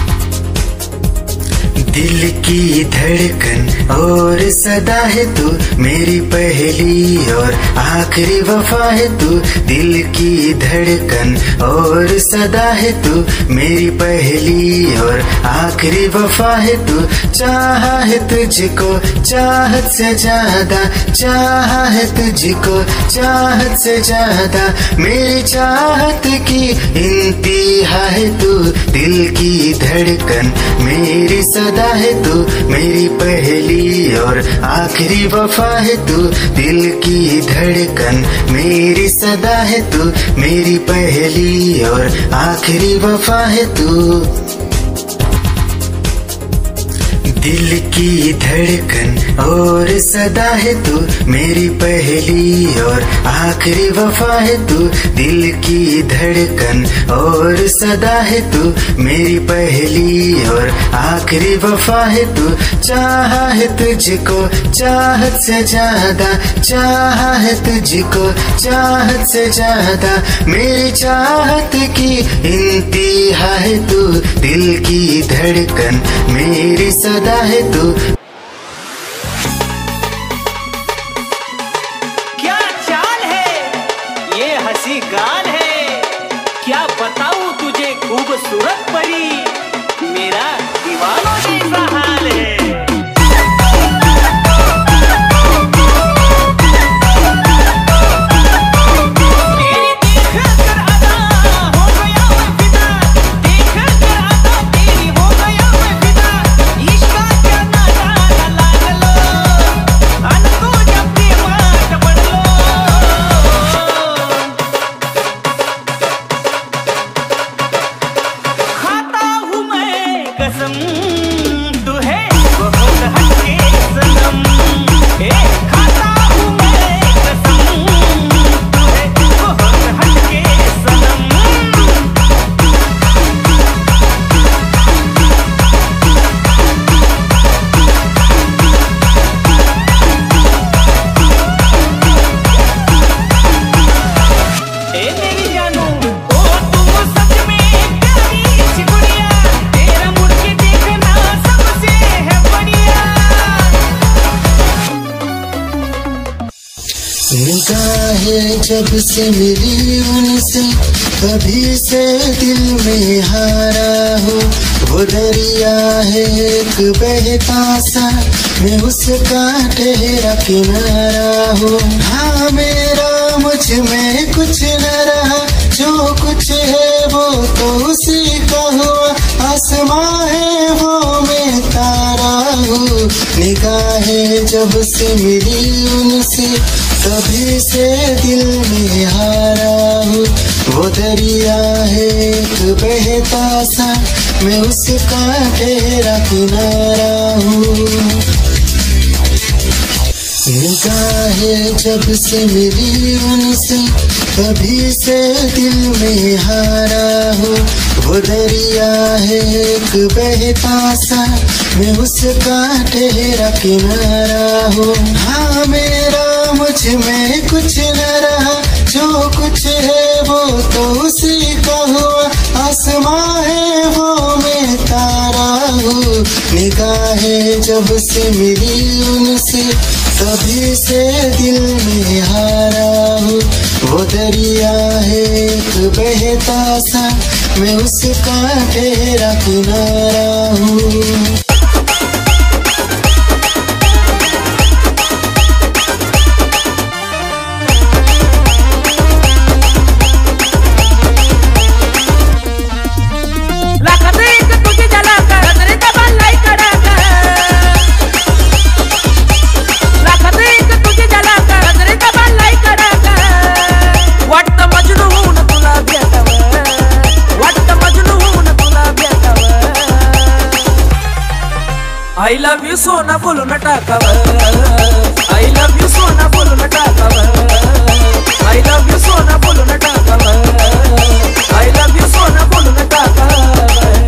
दिल की धड़कन और सदा है तू, मेरी पहली और आखिरी वफा है तू। दिल की धड़कन और सदा है तू, मेरी पहली और आखिरी वफा है तू। चाहा है तुझको चाहत से ज्यादा, चाहा है तुझको चाहत से ज्यादा। मेरी चाहत की इंतहा है तू, दिल की धड़कन मेरी सदा है तू। मेरी पहली और आखिरी वफा है तू, दिल की धड़कन मेरी सदा है तू। मेरी पहली और आखिरी वफा है तू। दिल की धड़कन और सदा है तू, मेरी पहली और आखिरी वफा है तू। दिल की धड़कन और सदा है तू, मेरी पहली और आखिरी वफा है तू। चाहा है तुझको चाहत से ज्यादा, चाहा है तुझको चाहत से ज्यादा, मेरी चाहत की इंतहा है तू। दिल की धड़कन मेरी सदा है तू। क्या चाल है ये हंसी गाल है, क्या बताऊं तुझे खूबसूरत परी, मेरा दीवानों जैसा हाल है। निगाहें जब से मिली उनसे, कभी से दिल में हारा हो। वो दरिया है एक बहता सा, मैं उसका ठहरा किनारा हो। हाँ मेरा मुझ में कुछ न रहा, जो कुछ है वो तो उसी का हुआ। आसमां है वो मैं तारा हूँ। निगाहें जब से मिली उनसे, कभी से दिल में हारा हूँ। वो दरिया है एक बहता सा, मैं उसका ठहरा किनारा हूँ। निगाहें जब से मिली उनसे, कभी से दिल में हारा हूँ। वो दरिया है एक बहता सा, मैं उसका ठहरा किनारा हूँ। हाँ मेरा मुझ में कुछ न रहा, जो कुछ है वो तो उसी का हुआ। आसमां है वो मैं तारा हूँ। निगाहें जब से मिली उनसे, कभी से दिल में हारा हूँ। वो दरिया है एक बहता सा, मैं उसका ठहरा किनारा हूँ। I love you सोना बोलो न टाकावर, I love you सोना बोलो न टाकावर, I love you सोना बोलो न टाकावर, I love you सोना बोलो न टाकावर।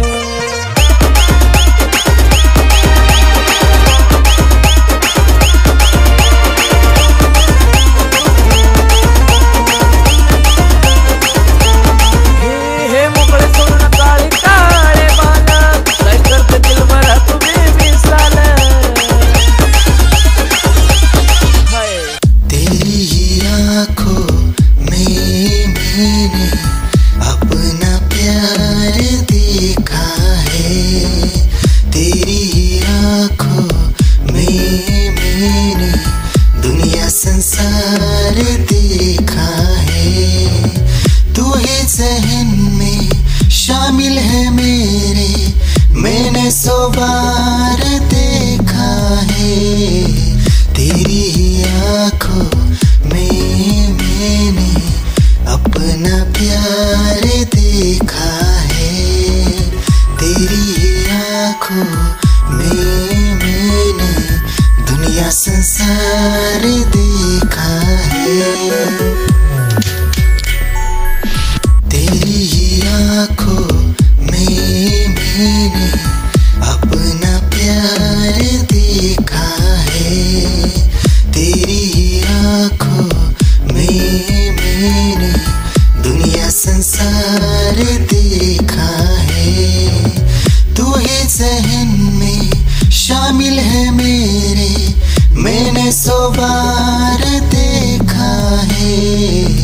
सौ बार देखा है तेरी आँखों में मैंने अपना प्यार देखा है। तेरी आँखों में ही जहन में शामिल है मेरे, मैंने सौ बार देखा है।